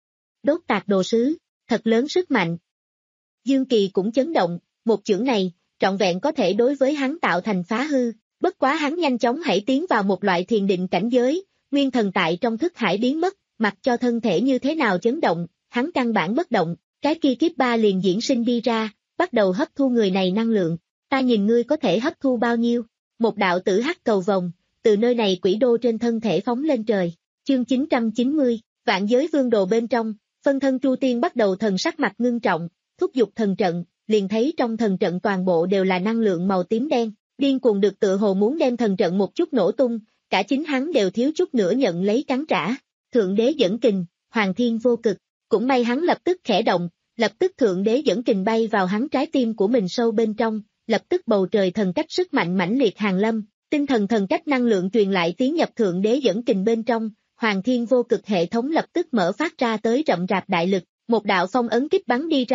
B: Đốt tạc đồ sứ, thật lớn sức mạnh. Dương Kỳ cũng chấn động, một chưởng này, trọn vẹn có thể đối với hắn tạo thành phá hư, bất quá hắn nhanh chóng hãy tiến vào một loại thiền định cảnh giới, nguyên thần tại trong thức hải biến mất, mặc cho thân thể như thế nào chấn động, hắn căn bản bất động, cái kia kiếp ba liền diễn sinh đi ra, bắt đầu hấp thu người này năng lượng, ta nhìn ngươi có thể hấp thu bao nhiêu, một đạo tử hắc cầu vồng, từ nơi này quỷ đô trên thân thể phóng lên trời, chương chín trăm chín mươi, vạn giới vương đồ bên trong, phân thân Chu Tiên bắt đầu thần sắc mặt ngưng trọng, thúc giục thần trận, liền thấy trong thần trận toàn bộ đều là năng lượng màu tím đen, điên cuồng được tựa hồ muốn đem thần trận một chút nổ tung, cả chính hắn đều thiếu chút nữa nhận lấy cắn trả, thượng đế dẫn kình, hoàng thiên vô cực, cũng may hắn lập tức khẽ động, lập tức thượng đế dẫn kình bay vào hắn trái tim của mình sâu bên trong, lập tức bầu trời thần cách sức mạnh mãnh liệt hàng lâm, tinh thần thần cách năng lượng truyền lại tiến nhập thượng đế dẫn kình bên trong, hoàng thiên vô cực hệ thống lập tức mở phát ra tới rậm rạp đại lực, một đạo phong ấn kích bắn đi ra,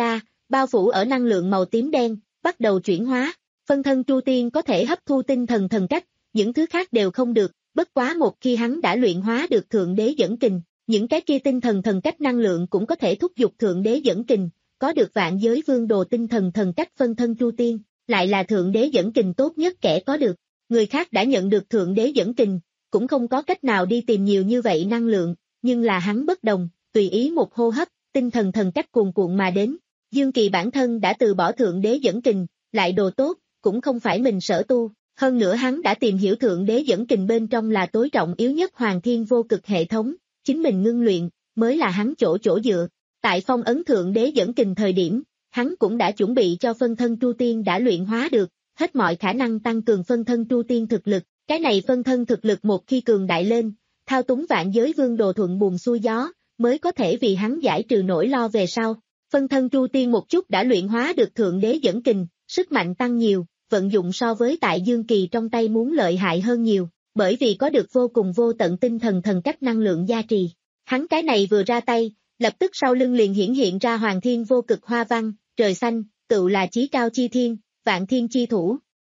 B: bao phủ ở năng lượng màu tím đen, bắt đầu chuyển hóa. Phân thân Chu Tiên có thể hấp thu tinh thần thần cách, những thứ khác đều không được, bất quá một khi hắn đã luyện hóa được Thượng Đế dẫn kình, những cái kia tinh thần thần cách năng lượng cũng có thể thúc giục Thượng Đế dẫn kình, có được Vạn Giới Vương Đồ tinh thần thần cách phân thân Chu Tiên, lại là Thượng Đế dẫn kình tốt nhất kẻ có được. Người khác đã nhận được Thượng Đế dẫn kình, cũng không có cách nào đi tìm nhiều như vậy năng lượng, nhưng là hắn bất đồng, tùy ý một hô hấp, tinh thần thần cách cuồn cuộn mà đến. Dương Kỳ bản thân đã từ bỏ Thượng Đế dẫn kình, lại đồ tốt, cũng không phải mình sở tu, hơn nữa hắn đã tìm hiểu Thượng Đế dẫn kình bên trong là tối trọng yếu nhất Hoàng Thiên Vô Cực hệ thống, chính mình ngưng luyện, mới là hắn chỗ chỗ dựa. Tại phong ấn Thượng Đế dẫn kình thời điểm, hắn cũng đã chuẩn bị cho phân thân Chu Tiên đã luyện hóa được, hết mọi khả năng tăng cường phân thân Chu Tiên thực lực, cái này phân thân thực lực một khi cường đại lên, thao túng Vạn Giới Vương Đồ thuận buồm xuôi gió, mới có thể vì hắn giải trừ nỗi lo về sau. Phân thân Chu Tiên một chút đã luyện hóa được Thượng Đế dẫn kình, sức mạnh tăng nhiều, vận dụng so với tại Dương Kỳ trong tay muốn lợi hại hơn nhiều, bởi vì có được vô cùng vô tận tinh thần thần cách năng lượng gia trì. Hắn cái này vừa ra tay, lập tức sau lưng liền hiển hiện ra Hoàng Thiên Vô Cực hoa văn, trời xanh, tựu là chí cao chi thiên, vạn thiên chi thủ.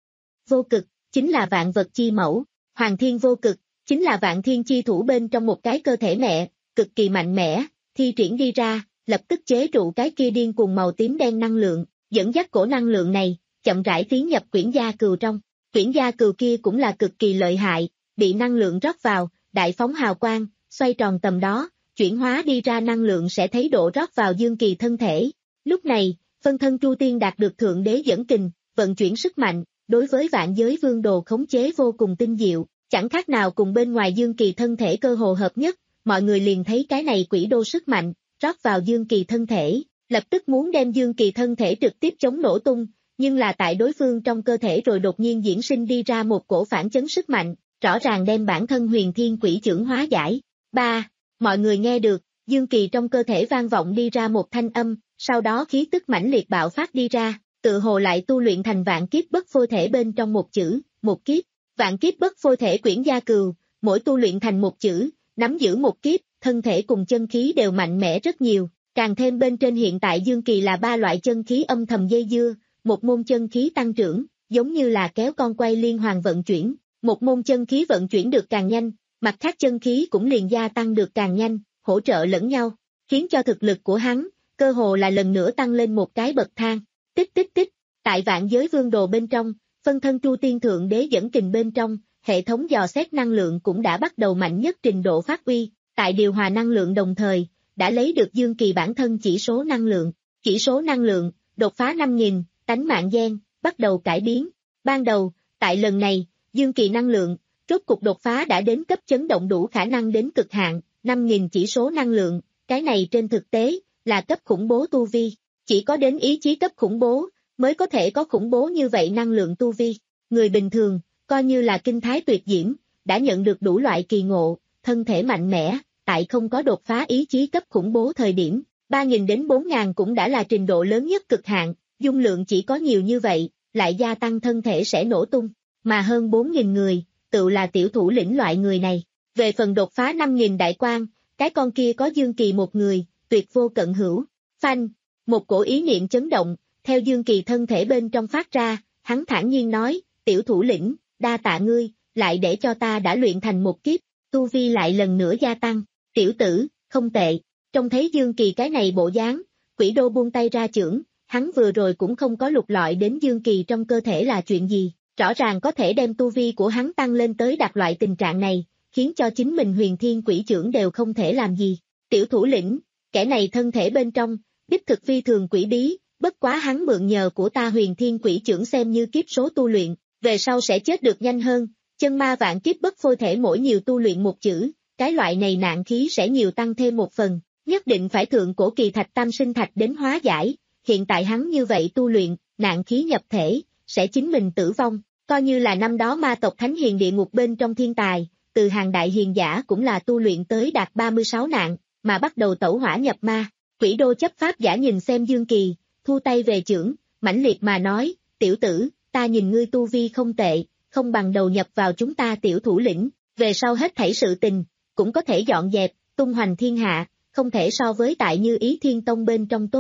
B: Vô cực, chính là vạn vật chi mẫu, Hoàng Thiên Vô Cực, chính là vạn thiên chi thủ bên trong một cái cơ thể mẹ, cực kỳ mạnh mẽ, thi triển đi ra, lập tức chế trụ cái kia điên cuồng màu tím đen năng lượng, dẫn dắt cổ năng lượng này, chậm rãi tiến nhập quyển gia cừu trong. Quyển gia cừu kia cũng là cực kỳ lợi hại, bị năng lượng rót vào, đại phóng hào quang, xoay tròn tầm đó, chuyển hóa đi ra năng lượng sẽ thấy độ rót vào Dương Kỳ thân thể. Lúc này, phân thân Chu Tiên đạt được Thượng Đế dẫn kình, vận chuyển sức mạnh, đối với Vạn Giới Vương Đồ khống chế vô cùng tinh diệu, chẳng khác nào cùng bên ngoài Dương Kỳ thân thể cơ hồ hợp nhất, mọi người liền thấy cái này quỷ đô sức mạnh, rót vào Dương Kỳ thân thể, lập tức muốn đem Dương Kỳ thân thể trực tiếp chống nổ tung, nhưng là tại đối phương trong cơ thể rồi đột nhiên diễn sinh đi ra một cổ phản chấn sức mạnh, rõ ràng đem bản thân Huyền Thiên Quỷ Chưởng hóa giải. ba. Mọi người nghe được, Dương Kỳ trong cơ thể vang vọng đi ra một thanh âm, sau đó khí tức mãnh liệt bạo phát đi ra, tự hồ lại tu luyện thành vạn kiếp bất phôi thể bên trong một chữ, một kiếp, vạn kiếp bất phôi thể quyển gia cừu, mỗi tu luyện thành một chữ, nắm giữ một kiếp, thân thể cùng chân khí đều mạnh mẽ rất nhiều, càng thêm bên trên hiện tại Dương Kỳ là ba loại chân khí âm thầm dây dưa, một môn chân khí tăng trưởng, giống như là kéo con quay liên hoàn vận chuyển, một môn chân khí vận chuyển được càng nhanh, mặt khác chân khí cũng liền gia tăng được càng nhanh, hỗ trợ lẫn nhau, khiến cho thực lực của hắn, cơ hồ là lần nữa tăng lên một cái bậc thang. Tích tích tích, tại Vạn Giới Vương Đồ bên trong, phân thân Chu Tiên Thượng Đế dẫn kình bên trong, hệ thống dò xét năng lượng cũng đã bắt đầu mạnh nhất trình độ phát uy, tại điều hòa năng lượng đồng thời, đã lấy được Dương Kỳ bản thân chỉ số năng lượng, chỉ số năng lượng, đột phá năm nghìn, tánh mạng gen, bắt đầu cải biến. Ban đầu, tại lần này, Dương Kỳ năng lượng, rốt cục đột phá đã đến cấp chấn động đủ khả năng đến cực hạn, năm nghìn chỉ số năng lượng, cái này trên thực tế, là cấp khủng bố tu vi, chỉ có đến ý chí cấp khủng bố, mới có thể có khủng bố như vậy năng lượng tu vi. Người bình thường, coi như là kinh thái tuyệt diễm, đã nhận được đủ loại kỳ ngộ, thân thể mạnh mẽ, tại không có đột phá ý chí cấp khủng bố thời điểm, ba nghìn đến bốn nghìn cũng đã là trình độ lớn nhất cực hạn, dung lượng chỉ có nhiều như vậy, lại gia tăng thân thể sẽ nổ tung, mà hơn bốn nghìn người, tự là tiểu thủ lĩnh loại người này. Về phần đột phá năm nghìn đại quan, cái con kia có Dương Kỳ một người, tuyệt vô cận hữu. Phanh, một cổ ý niệm chấn động, theo Dương Kỳ thân thể bên trong phát ra, hắn thản nhiên nói, tiểu thủ lĩnh, đa tạ ngươi, lại để cho ta đã luyện thành một kiếp, tu vi lại lần nữa gia tăng, tiểu tử, không tệ. Trông thấy Dương Kỳ cái này bộ dáng, quỷ đô buông tay ra chưởng, hắn vừa rồi cũng không có lục lọi đến Dương Kỳ trong cơ thể là chuyện gì, rõ ràng có thể đem tu vi của hắn tăng lên tới đạt loại tình trạng này, khiến cho chính mình Huyền Thiên Quỷ Chưởng đều không thể làm gì. Tiểu thủ lĩnh, kẻ này thân thể bên trong, đích thực phi thường quỷ bí, bất quá hắn mượn nhờ của ta Huyền Thiên Quỷ Chưởng xem như kiếp số tu luyện, về sau sẽ chết được nhanh hơn, chân ma vạn kiếp bất phôi thể mỗi nhiều tu luyện một chữ, cái loại này nạn khí sẽ nhiều tăng thêm một phần, nhất định phải thượng cổ kỳ thạch tam sinh thạch đến hóa giải, hiện tại hắn như vậy tu luyện, nạn khí nhập thể, sẽ chính mình tử vong, coi như là năm đó ma tộc Thánh Hiền địa ngục bên trong thiên tài, từ hàng đại hiền giả cũng là tu luyện tới đạt ba mươi sáu nạn, mà bắt đầu tẩu hỏa nhập ma. Quỷ đô chấp pháp giả nhìn xem Dương Kỳ, thu tay về chưởng, mãnh liệt mà nói, tiểu tử, ta nhìn ngươi tu vi không tệ, không bằng đầu nhập vào chúng ta tiểu thủ lĩnh, về sau hết thảy sự tình, cũng có thể dọn dẹp, tung hoành thiên hạ, không thể so với tại Như Ý Thiên Tông bên trong tốt.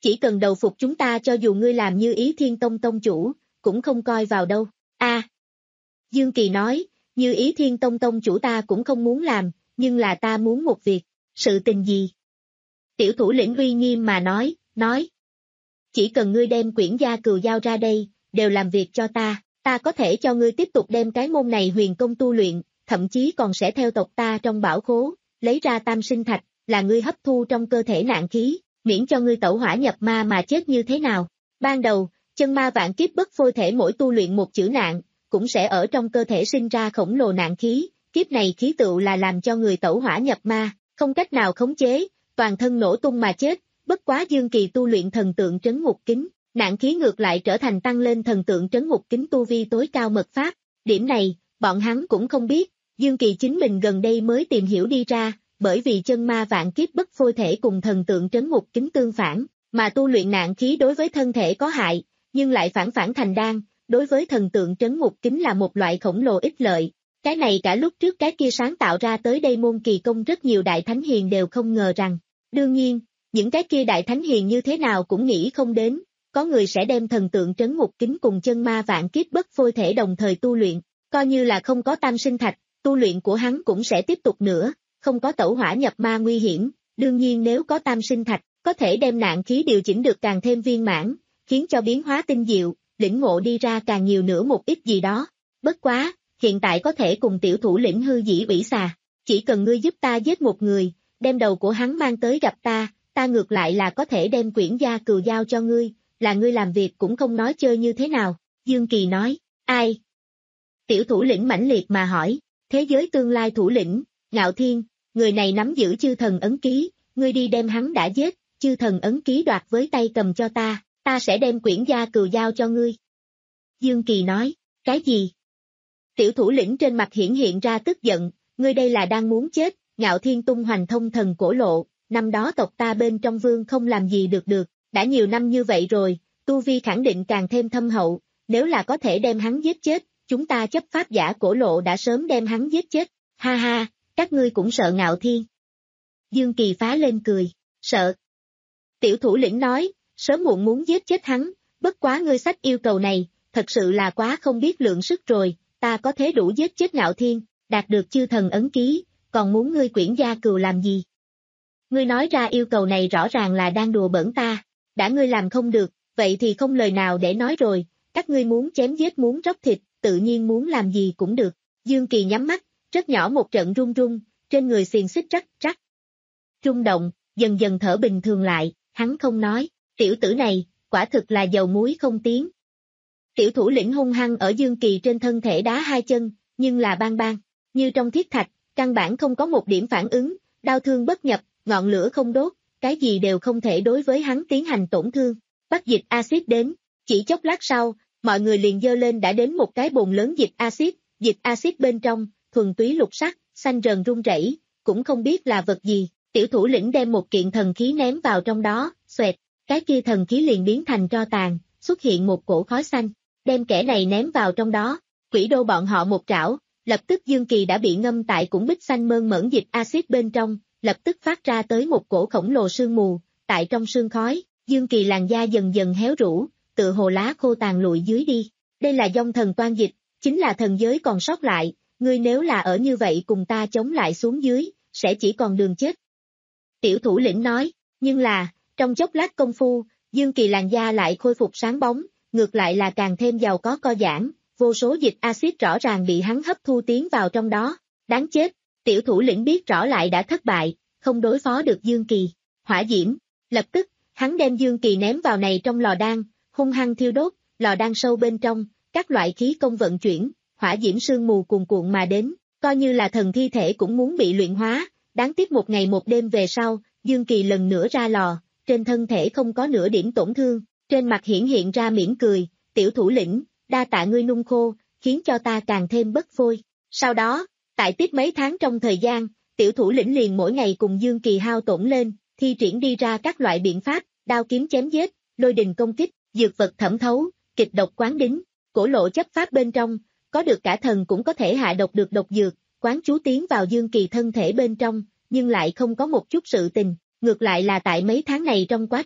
B: chỉ cần đầu phục chúng ta cho dù ngươi làm Như Ý Thiên Tông tông chủ, cũng không coi vào đâu. A. Dương Kỳ nói, Như Ý Thiên Tông tông chủ ta cũng không muốn làm, nhưng là ta muốn một việc. Sự tình gì? Tiểu thủ lĩnh uy nghiêm mà nói, nói. Chỉ cần ngươi đem quyển gia cừu giao ra đây, đều làm việc cho ta, ta có thể cho ngươi tiếp tục đem cái môn này huyền công tu luyện, thậm chí còn sẽ theo tộc ta trong bảo khố, lấy ra tam sinh thạch, là ngươi hấp thu trong cơ thể nạn khí, miễn cho ngươi tẩu hỏa nhập ma mà chết như thế nào. Ban đầu, chân ma vạn kiếp bất phôi thể mỗi tu luyện một chữ nạn, cũng sẽ ở trong cơ thể sinh ra khổng lồ nạn khí, kiếp này khí tựu là làm cho người tẩu hỏa nhập ma, không cách nào khống chế, toàn thân nổ tung mà chết, bất quá Dương Kỳ tu luyện thần tượng trấn ngục kính, nạn khí ngược lại trở thành tăng lên thần tượng trấn ngục kính tu vi tối cao mật pháp, điểm này, bọn hắn cũng không biết, Dương Kỳ chính mình gần đây mới tìm hiểu đi ra, bởi vì chân ma vạn kiếp bất phôi thể cùng thần tượng trấn ngục kính tương phản, mà tu luyện nạn khí đối với thân thể có hại, nhưng lại phản phản thành đan, đối với thần tượng trấn ngục kính là một loại khổng lồ ích lợi. Cái này cả lúc trước cái kia sáng tạo ra tới đây môn kỳ công rất nhiều đại thánh hiền đều không ngờ rằng. Đương nhiên, những cái kia đại thánh hiền như thế nào cũng nghĩ không đến, có người sẽ đem thần tượng trấn ngục kính cùng chân ma vạn kiếp bất phôi thể đồng thời tu luyện, coi như là không có tam sinh thạch, tu luyện của hắn cũng sẽ tiếp tục nữa, không có tẩu hỏa nhập ma nguy hiểm, đương nhiên nếu có tam sinh thạch, có thể đem nạn khí điều chỉnh được càng thêm viên mãn, khiến cho biến hóa tinh diệu, lĩnh ngộ đi ra càng nhiều nữa một ít gì đó. Bất quá, hiện tại có thể cùng tiểu thủ lĩnh hư dĩ ủy xà, chỉ cần ngươi giúp ta giết một người, đem đầu của hắn mang tới gặp ta, ta ngược lại là có thể đem quyển gia cừu giao cho ngươi, là ngươi làm việc cũng không nói chơi như thế nào. Dương Kỳ nói, ai? Tiểu thủ lĩnh mãnh liệt mà hỏi, thế giới tương lai thủ lĩnh, Ngạo Thiên, người này nắm giữ chư thần ấn ký, ngươi đi đem hắn đã giết, chư thần ấn ký đoạt với tay cầm cho ta, ta sẽ đem quyển gia cừu giao cho ngươi. Dương Kỳ nói, cái gì? Tiểu thủ lĩnh trên mặt hiển hiện ra tức giận, ngươi đây là đang muốn chết, Ngạo Thiên tung hoành thông thần cổ lộ, năm đó tộc ta bên trong vương không làm gì được được, đã nhiều năm như vậy rồi, tu vi khẳng định càng thêm thâm hậu, nếu là có thể đem hắn giết chết, chúng ta chấp pháp giả cổ lộ đã sớm đem hắn giết chết, ha ha, các ngươi cũng sợ Ngạo Thiên. Dương Kỳ phá lên cười, sợ. Tiểu thủ lĩnh nói, sớm muộn muốn giết chết hắn, bất quá ngươi sách yêu cầu này, thật sự là quá không biết lượng sức rồi, ta có thế đủ giết chết Ngạo Thiên, đạt được chư thần ấn ký, còn muốn ngươi quyển gia cừu làm gì? Ngươi nói ra yêu cầu này rõ ràng là đang đùa bỡn ta, đã ngươi làm không được, vậy thì không lời nào để nói rồi, các ngươi muốn chém giết muốn róc thịt, tự nhiên muốn làm gì cũng được. Dương Kỳ nhắm mắt, rất nhỏ một trận run run, trên người xiềng xích rắc rắc. Rung động, dần dần thở bình thường lại, hắn không nói, tiểu tử này, quả thực là dầu muối không tiếng. Tiểu thủ lĩnh hung hăng ở Dương Kỳ trên thân thể đá hai chân, nhưng là bang bang, như trong thiết thạch, căn bản không có một điểm phản ứng, đau thương bất nhập, ngọn lửa không đốt, cái gì đều không thể đối với hắn tiến hành tổn thương. Bắt dịch axit đến, chỉ chốc lát sau, mọi người liền dơ lên đã đến một cái bồn lớn dịch axit, dịch axit bên trong, thuần túy lục sắc, xanh rờn rung rẩy, cũng không biết là vật gì, tiểu thủ lĩnh đem một kiện thần khí ném vào trong đó, xoẹt, cái kia thần khí liền biến thành tro tàn, xuất hiện một cổ khói xanh, đem kẻ này ném vào trong đó, quỷ đô bọn họ một trảo, lập tức Dương Kỳ đã bị ngâm tại cũng bích xanh mơn mởn dịch axit bên trong, lập tức phát ra tới một cổ khổng lồ sương mù, tại trong sương khói, Dương Kỳ làn da dần dần héo rũ, tựa hồ lá khô tàn lụi dưới đi, đây là dòng thần toan dịch, chính là thần giới còn sót lại, ngươi nếu là ở như vậy cùng ta chống lại xuống dưới, sẽ chỉ còn đường chết. Tiểu thủ lĩnh nói, nhưng là, trong chốc lát công phu, Dương Kỳ làn da lại khôi phục sáng bóng, ngược lại là càng thêm giàu có co giãn, vô số dịch axit rõ ràng bị hắn hấp thu tiến vào trong đó, đáng chết, tiểu thủ lĩnh biết rõ lại đã thất bại, không đối phó được Dương Kỳ, hỏa diễm, lập tức, hắn đem Dương Kỳ ném vào này trong lò đan, hung hăng thiêu đốt, lò đan sâu bên trong, các loại khí công vận chuyển, hỏa diễm sương mù cuồn cuộn mà đến, coi như là thần thi thể cũng muốn bị luyện hóa, đáng tiếc một ngày một đêm về sau, Dương Kỳ lần nữa ra lò, trên thân thể không có nửa điểm tổn thương, trên mặt hiển hiện ra mỉm cười, tiểu thủ lĩnh, đa tạ ngươi nung khô, khiến cho ta càng thêm bất phôi. Sau đó, tại tiếp mấy tháng trong thời gian, tiểu thủ lĩnh liền mỗi ngày cùng Dương Kỳ hao tổn lên, thi triển đi ra các loại biện pháp, đao kiếm chém giết, lôi đình công kích, dược vật thẩm thấu, kịch độc quán đính, cổ lộ chấp pháp bên trong, có được cả thần cũng có thể hạ độc được độc dược, quán chú tiến vào Dương Kỳ thân thể bên trong, nhưng lại không có một chút sự tình, ngược lại là tại mấy tháng này trong quá trình,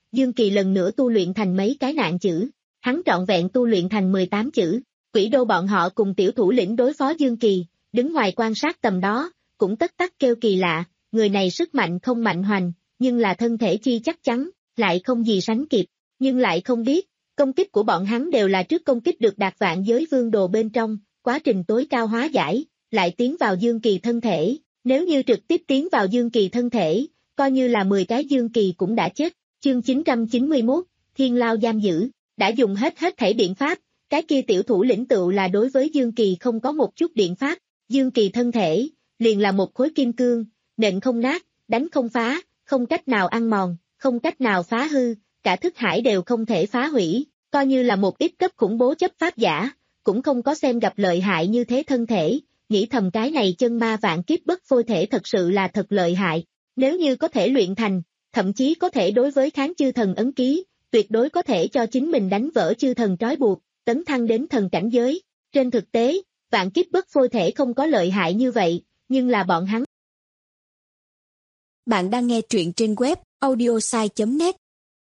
B: Dương Kỳ lần nữa tu luyện thành mấy cái nạn chữ, hắn trọn vẹn tu luyện thành mười tám chữ. Quỷ đô bọn họ cùng tiểu thủ lĩnh đối phó Dương Kỳ, đứng ngoài quan sát tầm đó, cũng tất tắc kêu kỳ lạ, người này sức mạnh không mạnh hoành, nhưng là thân thể chi chắc chắn, lại không gì sánh kịp, nhưng lại không biết, công kích của bọn hắn đều là trước công kích được đạt vạn giới vương đồ bên trong, quá trình tối cao hóa giải, lại tiến vào Dương Kỳ thân thể, nếu như trực tiếp tiến vào Dương Kỳ thân thể, coi như là mười cái Dương Kỳ cũng đã chết. Chương chín trăm chín mươi mốt, Thiên Lao giam giữ, đã dùng hết hết thảy biện pháp, cái kia tiểu thủ lĩnh tựu là đối với Dương Kỳ không có một chút biện pháp, Dương Kỳ thân thể, liền là một khối kim cương, nện không nát, đánh không phá, không cách nào ăn mòn, không cách nào phá hư, cả thức hải đều không thể phá hủy, coi như là một ít cấp khủng bố chấp pháp giả, cũng không có xem gặp lợi hại như thế thân thể, nghĩ thầm cái này chân ma vạn kiếp bất phôi thể thật sự là thật lợi hại, nếu như có thể luyện thành, thậm chí có thể đối với kháng chư thần ấn ký, tuyệt đối có thể cho chính mình đánh vỡ chư thần trói buộc, tấn thăng đến thần cảnh giới. Trên thực tế, vạn kiếp bất phôi thể không có lợi hại như vậy, nhưng là bọn hắn.
C: Bạn đang nghe truyện trên web audiosai chấm net.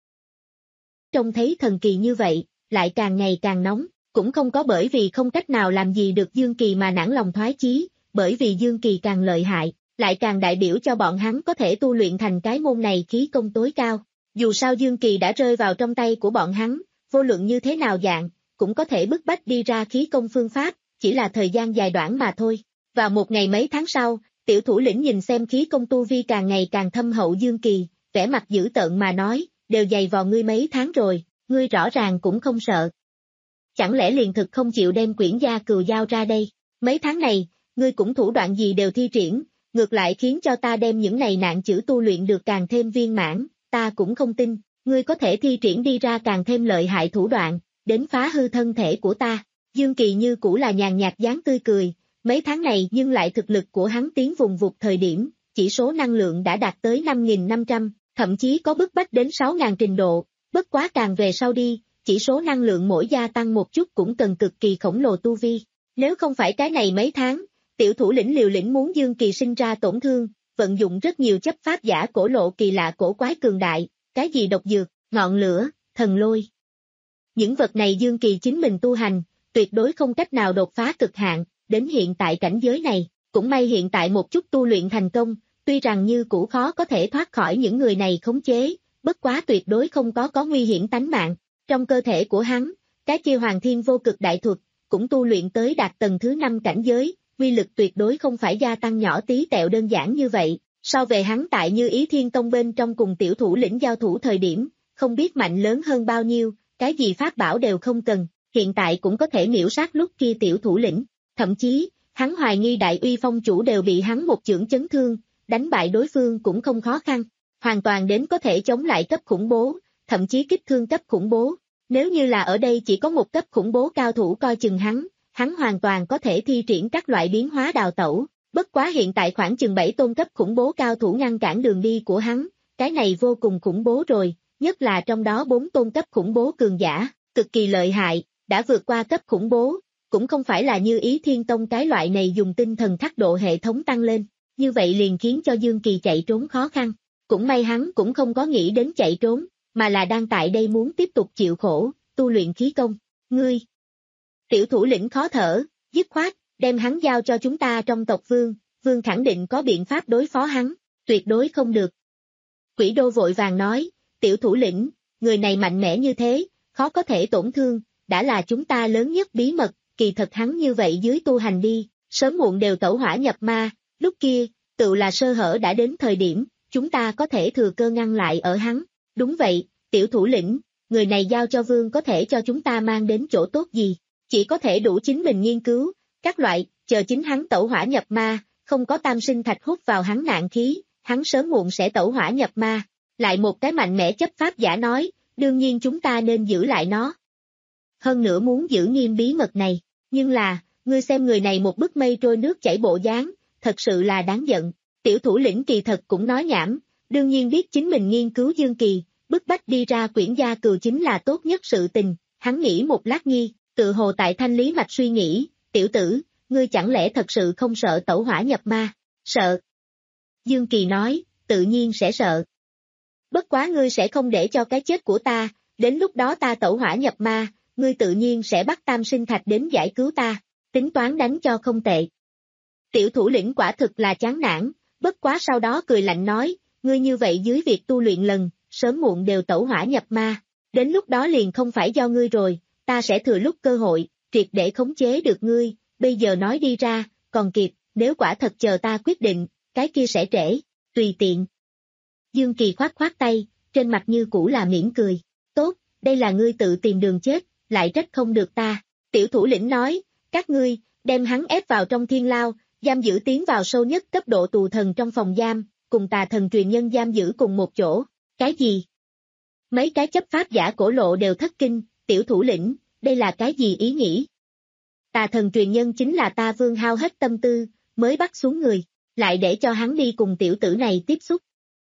B: Trông thấy thần kỳ như vậy, lại càng ngày càng nóng, cũng không có bởi vì không cách nào làm gì được Dương Kỳ mà nản lòng thoái chí, bởi vì Dương Kỳ càng lợi hại, lại càng đại biểu cho bọn hắn có thể tu luyện thành cái môn này khí công tối cao. Dù sao Dương Kỳ đã rơi vào trong tay của bọn hắn, vô luận như thế nào dạng, cũng có thể bức bách đi ra khí công phương pháp, chỉ là thời gian dài đoạn mà thôi. Vào một ngày mấy tháng sau, tiểu thủ lĩnh nhìn xem khí công tu vi càng ngày càng thâm hậu Dương Kỳ, vẻ mặt dữ tợn mà nói, đều dày vò ngươi mấy tháng rồi, ngươi rõ ràng cũng không sợ. Chẳng lẽ liền thực không chịu đem quyển gia cừu giao ra đây, mấy tháng này, ngươi cũng thủ đoạn gì đều thi triển, ngược lại khiến cho ta đem những này nạn chữ tu luyện được càng thêm viên mãn, ta cũng không tin, ngươi có thể thi triển đi ra càng thêm lợi hại thủ đoạn, đến phá hư thân thể của ta. Dương Kỳ như cũ là nhàn nhạt dáng tươi cười, mấy tháng này nhưng lại thực lực của hắn tiến vùng vụt thời điểm, chỉ số năng lượng đã đạt tới năm nghìn năm trăm, thậm chí có bức bách đến sáu nghìn trình độ, bất quá càng về sau đi, chỉ số năng lượng mỗi gia tăng một chút cũng cần cực kỳ khổng lồ tu vi. Nếu không phải cái này mấy tháng, tiểu thủ lĩnh liều lĩnh muốn Dương Kỳ sinh ra tổn thương, vận dụng rất nhiều chấp pháp giả cổ lộ kỳ lạ cổ quái cường đại, cái gì độc dược, ngọn lửa, thần lôi. Những vật này Dương Kỳ chính mình tu hành, tuyệt đối không cách nào đột phá cực hạn, đến hiện tại cảnh giới này, cũng may hiện tại một chút tu luyện thành công, tuy rằng như cũ khó có thể thoát khỏi những người này khống chế, bất quá tuyệt đối không có có nguy hiểm tánh mạng. Trong cơ thể của hắn, cái kia Hoàng Thiên Vô Cực Đại Thuật, cũng tu luyện tới đạt tầng thứ năm cảnh giới, uy lực tuyệt đối không phải gia tăng nhỏ tí tẹo đơn giản như vậy, so về hắn tại Như Ý Thiên Tông bên trong cùng tiểu thủ lĩnh giao thủ thời điểm, không biết mạnh lớn hơn bao nhiêu, cái gì pháp bảo đều không cần, hiện tại cũng có thể miễu sát lúc kia tiểu thủ lĩnh, thậm chí, hắn hoài nghi Đại Uy Phong chủ đều bị hắn một chưởng chấn thương, đánh bại đối phương cũng không khó khăn, hoàn toàn đến có thể chống lại cấp khủng bố, thậm chí kích thương cấp khủng bố, nếu như là ở đây chỉ có một cấp khủng bố cao thủ coi chừng hắn, hắn hoàn toàn có thể thi triển các loại biến hóa đào tẩu, bất quá hiện tại khoảng chừng bảy tôn cấp khủng bố cao thủ ngăn cản đường đi của hắn, cái này vô cùng khủng bố rồi, nhất là trong đó bốn tôn cấp khủng bố cường giả, cực kỳ lợi hại, đã vượt qua cấp khủng bố, cũng không phải là Như Ý Thiên Tông cái loại này dùng tinh thần khắc độ hệ thống tăng lên, như vậy liền khiến cho Dương Kỳ chạy trốn khó khăn, cũng may hắn cũng không có nghĩ đến chạy trốn, mà là đang tại đây muốn tiếp tục chịu khổ, tu luyện khí công, ngươi. Tiểu thủ lĩnh khó thở, dứt khoát, đem hắn giao cho chúng ta trong tộc Vương, Vương khẳng định có biện pháp đối phó hắn, tuyệt đối không được. Quỷ đô vội vàng nói, tiểu thủ lĩnh, người này mạnh mẽ như thế, khó có thể tổn thương, đã là chúng ta lớn nhất bí mật, kỳ thật hắn như vậy dưới tu hành đi, sớm muộn đều tẩu hỏa nhập ma, lúc kia, tự là sơ hở đã đến thời điểm, chúng ta có thể thừa cơ ngăn lại ở hắn. Đúng vậy, tiểu thủ lĩnh, người này giao cho Vương có thể cho chúng ta mang đến chỗ tốt gì, chỉ có thể đủ chính mình nghiên cứu, các loại, chờ chính hắn tẩu hỏa nhập ma, không có tam sinh thạch hút vào hắn nạn khí, hắn sớm muộn sẽ tẩu hỏa nhập ma. Lại một cái mạnh mẽ chấp pháp giả nói, đương nhiên chúng ta nên giữ lại nó. Hơn nữa muốn giữ nghiêm bí mật này, nhưng là, ngươi xem người này một bức mây trôi nước chảy bộ dáng, thật sự là đáng giận, tiểu thủ lĩnh kỳ thật cũng nói nhảm, đương nhiên biết chính mình nghiên cứu Dương Kỳ, bức bách đi ra quyển gia cừu chính là tốt nhất sự tình, hắn nghĩ một lát nghi, tự hồ tại thanh lý mạch suy nghĩ, tiểu tử, ngươi chẳng lẽ thật sự không sợ tẩu hỏa nhập ma, sợ. Dương Kỳ nói, tự nhiên sẽ sợ. Bất quá ngươi sẽ không để cho cái chết của ta, đến lúc đó ta tẩu hỏa nhập ma, ngươi tự nhiên sẽ bắt Tam Sinh Thạch đến giải cứu ta, tính toán đánh cho không tệ. Tiểu thủ lĩnh quả thực là chán nản, bất quá sau đó cười lạnh nói, ngươi như vậy dưới việc tu luyện lần, sớm muộn đều tẩu hỏa nhập ma, đến lúc đó liền không phải do ngươi rồi, ta sẽ thừa lúc cơ hội, triệt để khống chế được ngươi, bây giờ nói đi ra, còn kịp, nếu quả thật chờ ta quyết định, cái kia sẽ trễ, tùy tiện. Dương Kỳ khoát khoát tay, trên mặt như cũ là mỉm cười, tốt, đây là ngươi tự tìm đường chết, lại trách không được ta. Tiểu thủ lĩnh nói, các ngươi, đem hắn ép vào trong thiên lao, giam giữ tiến vào sâu nhất cấp độ tù thần trong phòng giam, cùng tà thần truyền nhân giam giữ cùng một chỗ. Cái gì? Mấy cái chấp pháp giả cổ lộ đều thất kinh, tiểu thủ lĩnh, đây là cái gì ý nghĩ? Tà thần truyền nhân chính là ta Vương hao hết tâm tư, mới bắt xuống người, lại để cho hắn đi cùng tiểu tử này tiếp xúc.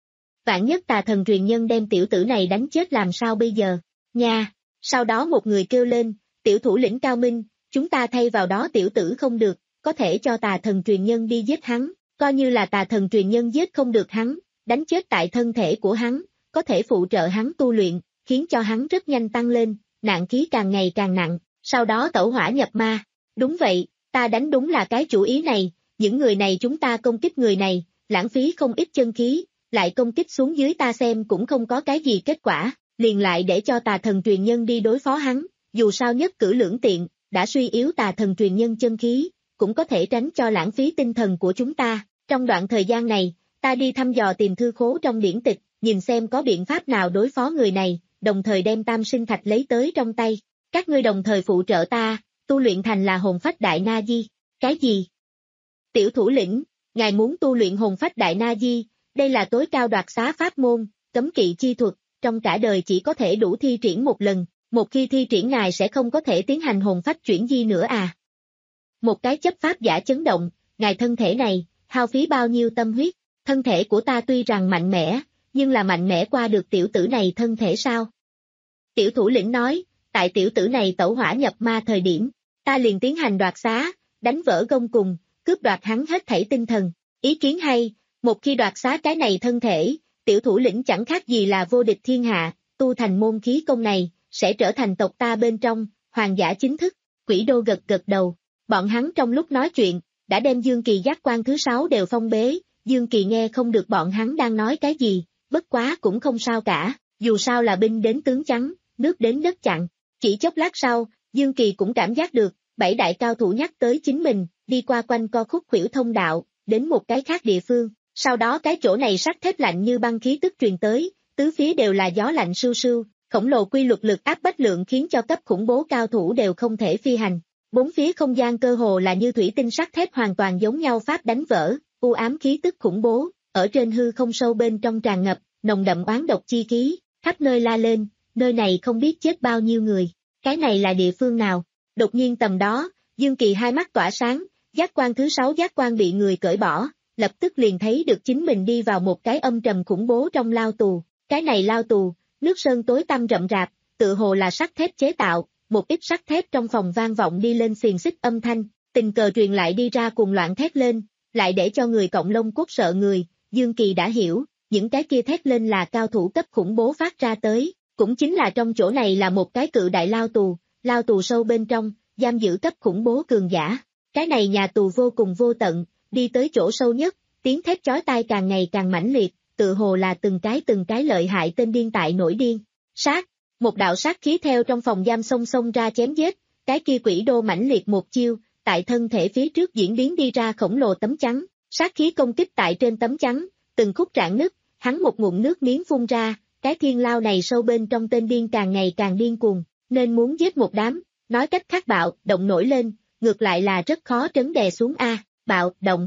B: Vạn nhất tà thần truyền nhân đem tiểu tử này đánh chết làm sao bây giờ? Nha! Sau đó một người kêu lên, tiểu thủ lĩnh cao minh, chúng ta thay vào đó tiểu tử không được, có thể cho tà thần truyền nhân đi giết hắn, coi như là tà thần truyền nhân giết không được hắn, đánh chết tại thân thể của hắn, có thể phụ trợ hắn tu luyện, khiến cho hắn rất nhanh tăng lên, nạn khí càng ngày càng nặng, sau đó tẩu hỏa nhập ma. Đúng vậy, ta đánh đúng là cái chủ ý này, những người này chúng ta công kích người này, lãng phí không ít chân khí, lại công kích xuống dưới ta xem cũng không có cái gì kết quả, liền lại để cho tà thần truyền nhân đi đối phó hắn, dù sao nhất cử lưỡng tiện, đã suy yếu tà thần truyền nhân chân khí, cũng có thể tránh cho lãng phí tinh thần của chúng ta. Trong đoạn thời gian này, ta đi thăm dò tìm thư khố trong điển tịch, nhìn xem có biện pháp nào đối phó người này, đồng thời đem Tam Sinh Thạch lấy tới trong tay. Các ngươi đồng thời phụ trợ ta, tu luyện thành là hồn phách đại na di. Cái gì? Tiểu thủ lĩnh, ngài muốn tu luyện hồn phách đại na di, đây là tối cao đoạt xá pháp môn, cấm kỵ chi thuật, trong cả đời chỉ có thể đủ thi triển một lần, một khi thi triển ngài sẽ không có thể tiến hành hồn phách chuyển di nữa à? Một cái chấp pháp giả chấn động, ngài thân thể này, hao phí bao nhiêu tâm huyết, thân thể của ta tuy rằng mạnh mẽ, nhưng là mạnh mẽ qua được tiểu tử này thân thể sao? Tiểu thủ lĩnh nói, tại tiểu tử này tẩu hỏa nhập ma thời điểm, ta liền tiến hành đoạt xá, đánh vỡ gông cùng, cướp đoạt hắn hết thảy tinh thần, ý kiến hay, một khi đoạt xá cái này thân thể, tiểu thủ lĩnh chẳng khác gì là vô địch thiên hạ, tu thành môn khí công này, sẽ trở thành tộc ta bên trong, hoàng giả chính thức. Quỷ Đô gật gật đầu, bọn hắn trong lúc nói chuyện, đã đem Dương Kỳ giác quan thứ sáu đều phong bế, Dương Kỳ nghe không được bọn hắn đang nói cái gì, bất quá cũng không sao cả, dù sao là binh đến tướng trắng, nước đến đất chặn. Chỉ chốc lát sau, Dương Kỳ cũng cảm giác được, bảy đại cao thủ nhắc tới chính mình, đi qua quanh co khúc khuỷu thông đạo, đến một cái khác địa phương, sau đó cái chỗ này sắt thép lạnh như băng khí tức truyền tới, tứ phía đều là gió lạnh sưu sưu, khổng lồ quy luật lực áp bách lượng khiến cho cấp khủng bố cao thủ đều không thể phi hành. Bốn phía không gian cơ hồ là như thủy tinh sắt thép hoàn toàn giống nhau pháp đánh vỡ, u ám khí tức khủng bố, ở trên hư không sâu bên trong tràn ngập, nồng đậm oán độc chi khí, khắp nơi la lên, nơi này không biết chết bao nhiêu người, cái này là địa phương nào? Đột nhiên tầm đó, Dương Kỳ hai mắt tỏa sáng, giác quan thứ sáu giác quan bị người cởi bỏ, lập tức liền thấy được chính mình đi vào một cái âm trầm khủng bố trong lao tù, cái này lao tù, nước sơn tối tăm rậm rạp, tự hồ là sắt thép chế tạo, một ít sắt thép trong phòng vang vọng đi lên xiềng xích âm thanh, tình cờ truyền lại đi ra cuồng loạn thét lên, lại để cho người cọng lông cốt sợ người, Dương Kỳ đã hiểu, những cái kia thét lên là cao thủ cấp khủng bố phát ra tới, cũng chính là trong chỗ này là một cái cự đại lao tù, lao tù sâu bên trong, giam giữ cấp khủng bố cường giả, cái này nhà tù vô cùng vô tận, đi tới chỗ sâu nhất, tiếng thét chói tai càng ngày càng mãnh liệt, tự hồ là từng cái từng cái lợi hại tên điên tại nổi điên, sát, một đạo sát khí theo trong phòng giam xông xông ra chém giết, cái kia Quỷ Đô mãnh liệt một chiêu, tại thân thể phía trước diễn biến đi ra khổng lồ tấm chắn, sát khí công kích tại trên tấm chắn, từng khúc rạn nứt, hắn một ngụm nước miếng phun ra, cái thiên lao này sâu bên trong tên điên càng ngày càng điên cuồng, nên muốn giết một đám, nói cách khác bạo, động nổi lên, ngược lại là rất khó trấn đè xuống a, bạo, động.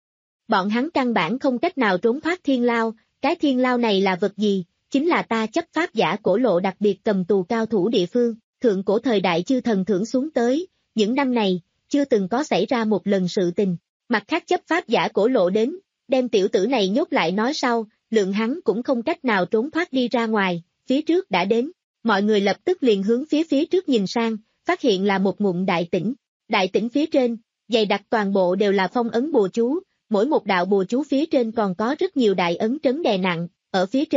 B: Bọn hắn căn bản không cách nào trốn thoát thiên lao, cái thiên lao này là vật gì? Chính là ta chấp pháp giả cổ lộ đặc biệt cầm tù cao thủ địa phương, thượng cổ thời đại chư thần thưởng xuống tới, những năm này, chưa từng có xảy ra một lần sự tình. Mặt khác chấp pháp giả cổ lộ đến, đem tiểu tử này nhốt lại nói sau, lượng hắn cũng không cách nào trốn thoát đi ra ngoài, phía trước đã đến, mọi người lập tức liền hướng phía phía trước nhìn sang, phát hiện là một ngụm đại tỉnh. Đại tỉnh phía trên, dày đặc toàn bộ đều là phong ấn bùa chú, mỗi một đạo bùa chú phía trên còn có rất nhiều đại ấn trấn đè nặng, ở phía trên,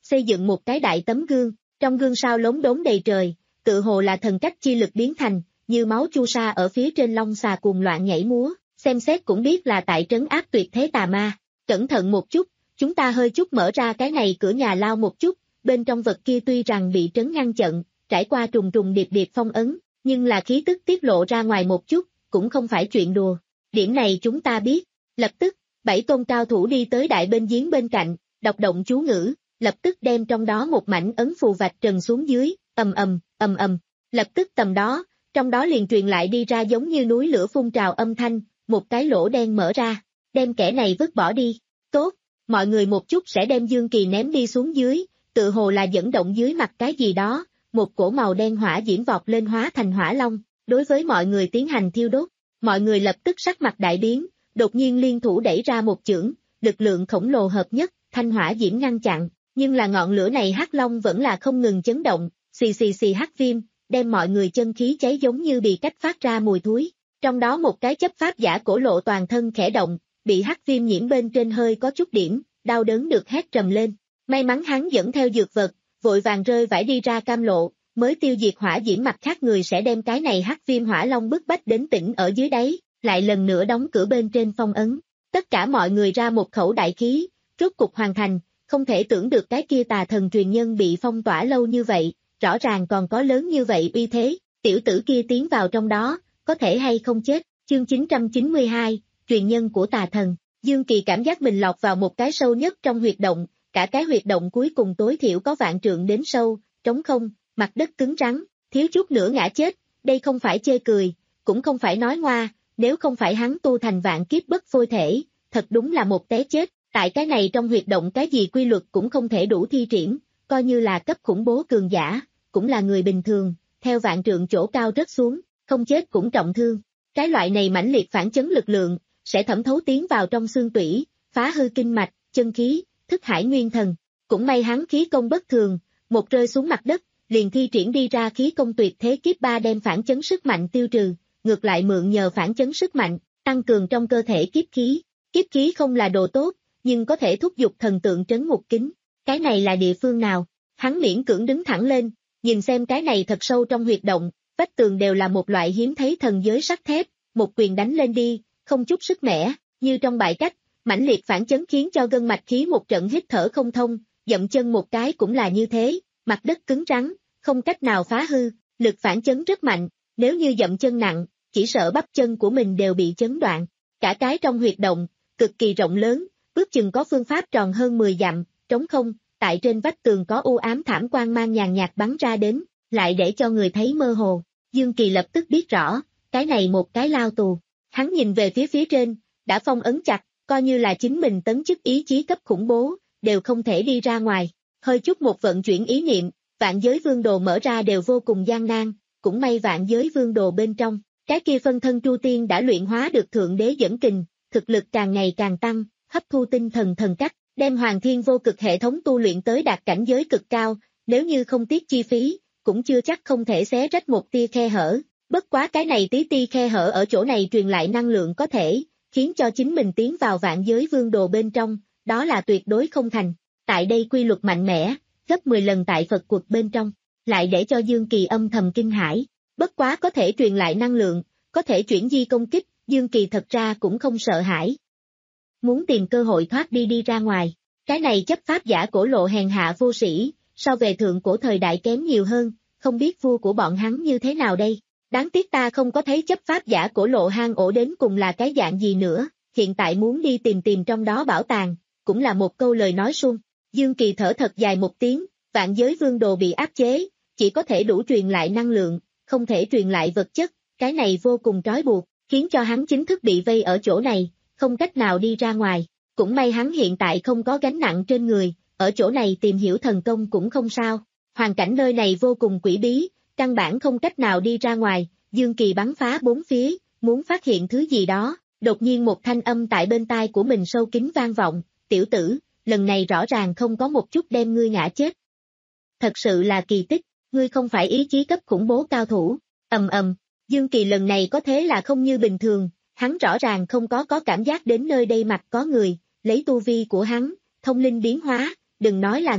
B: xây dựng một cái đại tấm gương, trong gương sao lốm đốm đầy trời, tự hồ là thần cách chi lực biến thành, như máu chu sa ở phía trên long xà cuồng loạn nhảy múa, xem xét cũng biết là tại trấn áp tuyệt thế tà ma. Cẩn thận một chút, chúng ta hơi chút mở ra cái này cửa nhà lao một chút, bên trong vật kia tuy rằng bị trấn ngăn chặn, trải qua trùng trùng điệp điệp phong ấn, nhưng là khí tức tiết lộ ra ngoài một chút, cũng không phải chuyện đùa. Điểm này chúng ta biết. Lập tức, bảy tôn cao thủ đi tới đại bên giếng bên cạnh, đọc động chú ngữ, lập tức đem trong đó một mảnh ấn phù vạch trần xuống dưới, ầm ầm, ầm ầm. Lập tức tầm đó, trong đó liền truyền lại đi ra giống như núi lửa phun trào âm thanh, một cái lỗ đen mở ra, đem kẻ này vứt bỏ đi. Tốt, mọi người một chút sẽ đem Dương Kỳ ném đi xuống dưới, tự hồ là dẫn động dưới mặt cái gì đó, một cổ màu đen hỏa diễm vọt lên hóa thành hỏa long, đối với mọi người tiến hành thiêu đốt. Mọi người lập tức sắc mặt đại biến, đột nhiên liên thủ đẩy ra một chưởng, lực lượng khổng lồ hợp nhất, thanh hỏa diễm ngăn chặn, nhưng là ngọn lửa này hắc long vẫn là không ngừng chấn động, xì xì xì hắc viêm, đem mọi người chân khí cháy giống như bị cách phát ra mùi thúi. Trong đó một cái chấp pháp giả cổ lộ toàn thân khẽ động, bị hắc viêm nhiễm bên trên hơi có chút điểm, đau đớn được hét trầm lên. May mắn hắn dẫn theo dược vật, vội vàng rơi vải đi ra cam lộ, mới tiêu diệt hỏa diễm, mặt khác người sẽ đem cái này hắc viêm hỏa long bức bách đến tỉnh ở dưới đáy, lại lần nữa đóng cửa bên trên phong ấn. Tất cả mọi người ra một khẩu đại khí, rốt cục hoàn thành, không thể tưởng được cái kia tà thần truyền nhân bị phong tỏa lâu như vậy, rõ ràng còn có lớn như vậy uy thế, tiểu tử kia tiến vào trong đó, có thể hay không chết. Chương chín trăm chín mươi hai, truyền nhân của tà thần. Dương Kỳ cảm giác mình lọt vào một cái sâu nhất trong huyệt động, cả cái huyệt động cuối cùng tối thiểu có vạn trượng đến sâu, trống không, mặt đất cứng rắn, thiếu chút nữa ngã chết, đây không phải chê cười, cũng không phải nói ngoa, nếu không phải hắn tu thành vạn kiếp bất phôi thể, thật đúng là một té chết, tại cái này trong huyệt động cái gì quy luật cũng không thể đủ thi triển, coi như là cấp khủng bố cường giả, cũng là người bình thường, theo vạn trượng chỗ cao rớt xuống, không chết cũng trọng thương. Cái loại này mãnh liệt phản chấn lực lượng, sẽ thẩm thấu tiến vào trong xương tủy, phá hư kinh mạch, chân khí, thức hải nguyên thần. Cũng may hắn khí công bất thường, một rơi xuống mặt đất, liền thi triển đi ra khí công tuyệt thế kiếp ba đem phản chấn sức mạnh tiêu trừ, ngược lại mượn nhờ phản chấn sức mạnh, tăng cường trong cơ thể kiếp khí. Kiếp khí không là đồ tốt, nhưng có thể thúc giục thần tượng trấn ngục kính. Cái này là địa phương nào? Hắn miễn cưỡng đứng thẳng lên, nhìn xem cái này thật sâu trong huyệt động, vách tường đều là một loại hiếm thấy thần giới sắt thép, một quyền đánh lên đi, không chút sức mẻ, như trong bại cách, mãnh liệt phản chấn khiến cho gân mạch khí một trận hít thở không thông, dậm chân một cái cũng là như thế, mặt đất cứng rắn, không cách nào phá hư, lực phản chấn rất mạnh, nếu như dậm chân nặng, chỉ sợ bắp chân của mình đều bị chấn đoạn. Cả cái trong huyệt động, cực kỳ rộng lớn, ước chừng có phương pháp tròn hơn mười dặm, trống không, tại trên vách tường có u ám thảm quang mang nhàn nhạt bắn ra đến, lại để cho người thấy mơ hồ. Dương Kỳ lập tức biết rõ, cái này một cái lao tù. Hắn nhìn về phía phía trên, đã phong ấn chặt, coi như là chính mình tấn chức ý chí cấp khủng bố, đều không thể đi ra ngoài. Hơi chút một vận chuyển ý niệm, vạn giới vương đồ mở ra đều vô cùng gian nan, cũng may vạn giới vương đồ bên trong, cái kia phân thân Chu Tiên đã luyện hóa được thượng đế dẫn kình, thực lực càng ngày càng tăng, hấp thu tinh thần thần cách, đem Hoàng Thiên vô cực hệ thống tu luyện tới đạt cảnh giới cực cao, nếu như không tiếc chi phí, cũng chưa chắc không thể xé rách một tia khe hở. Bất quá cái này tí ti khe hở ở chỗ này truyền lại năng lượng có thể, khiến cho chính mình tiến vào vạn giới vương đồ bên trong, đó là tuyệt đối không thành. Tại đây quy luật mạnh mẽ, gấp mười lần tại Phật quật bên trong, lại để cho Dương Kỳ âm thầm kinh hãi. Bất quá có thể truyền lại năng lượng, có thể chuyển di công kích, Dương Kỳ thật ra cũng không sợ hãi. Muốn tìm cơ hội thoát đi đi ra ngoài, cái này chấp pháp giả cổ lộ hèn hạ vô sĩ, so về thượng cổ thời đại kém nhiều hơn, không biết vua của bọn hắn như thế nào đây. Đáng tiếc ta không có thấy chấp pháp giả cổ lộ hang ổ đến cùng là cái dạng gì nữa, hiện tại muốn đi tìm tìm trong đó bảo tàng, cũng là một câu lời nói suông. Dương Kỳ thở thật dài một tiếng, vạn giới vương đồ bị áp chế, chỉ có thể đủ truyền lại năng lượng, không thể truyền lại vật chất, cái này vô cùng trói buộc, khiến cho hắn chính thức bị vây ở chỗ này, không cách nào đi ra ngoài. Cũng may hắn hiện tại không có gánh nặng trên người, ở chỗ này tìm hiểu thần công cũng không sao. Hoàn cảnh nơi này vô cùng quỷ bí, căn bản không cách nào đi ra ngoài. Dương Kỳ bắn phá bốn phía, muốn phát hiện thứ gì đó, đột nhiên một thanh âm tại bên tai của mình sâu kín vang vọng, tiểu tử, lần này rõ ràng không có một chút đem ngươi ngã chết. Thật sự là kỳ tích, ngươi không phải ý chí cấp khủng bố cao thủ, ầm ầm, Dương Kỳ lần này có thế là không như bình thường, hắn rõ ràng không có có cảm giác đến nơi đây mặt có người, lấy tu vi của hắn, thông linh biến hóa, đừng nói là người,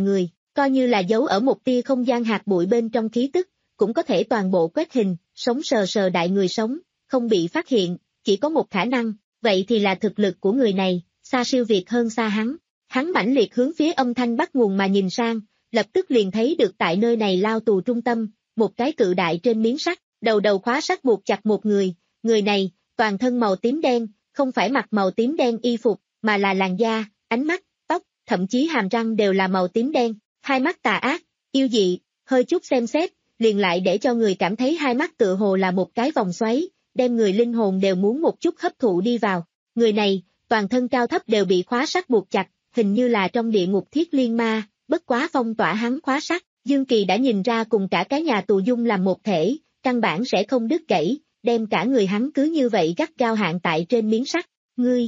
B: coi như là giấu ở một tia không gian hạt bụi bên trong khí tức, cũng có thể toàn bộ quét hình, sống sờ sờ đại người sống, không bị phát hiện, chỉ có một khả năng, vậy thì là thực lực của người này, xa siêu việt hơn xa hắn. Hắn mãnh liệt hướng phía âm thanh bắt nguồn mà nhìn sang, lập tức liền thấy được tại nơi này lao tù trung tâm, một cái cự đại trên miếng sắt, đầu đầu khóa sắt buộc chặt một người, người này, toàn thân màu tím đen, không phải mặc màu tím đen y phục, mà là làn da, ánh mắt, tóc, thậm chí hàm răng đều là màu tím đen, hai mắt tà ác, yêu dị, hơi chút xem xét, liền lại để cho người cảm thấy hai mắt tựa hồ là một cái vòng xoáy, đem người linh hồn đều muốn một chút hấp thụ đi vào. Người này, toàn thân cao thấp đều bị khóa sắt buộc chặt, hình như là trong địa ngục thiết liên ma, bất quá phong tỏa hắn khóa sắt, Dương Kỳ đã nhìn ra cùng cả cái nhà tù dung làm một thể, căn bản sẽ không đứt gãy, đem cả người hắn cứ như vậy gắt gao hạn tại trên miếng sắt. Ngươi!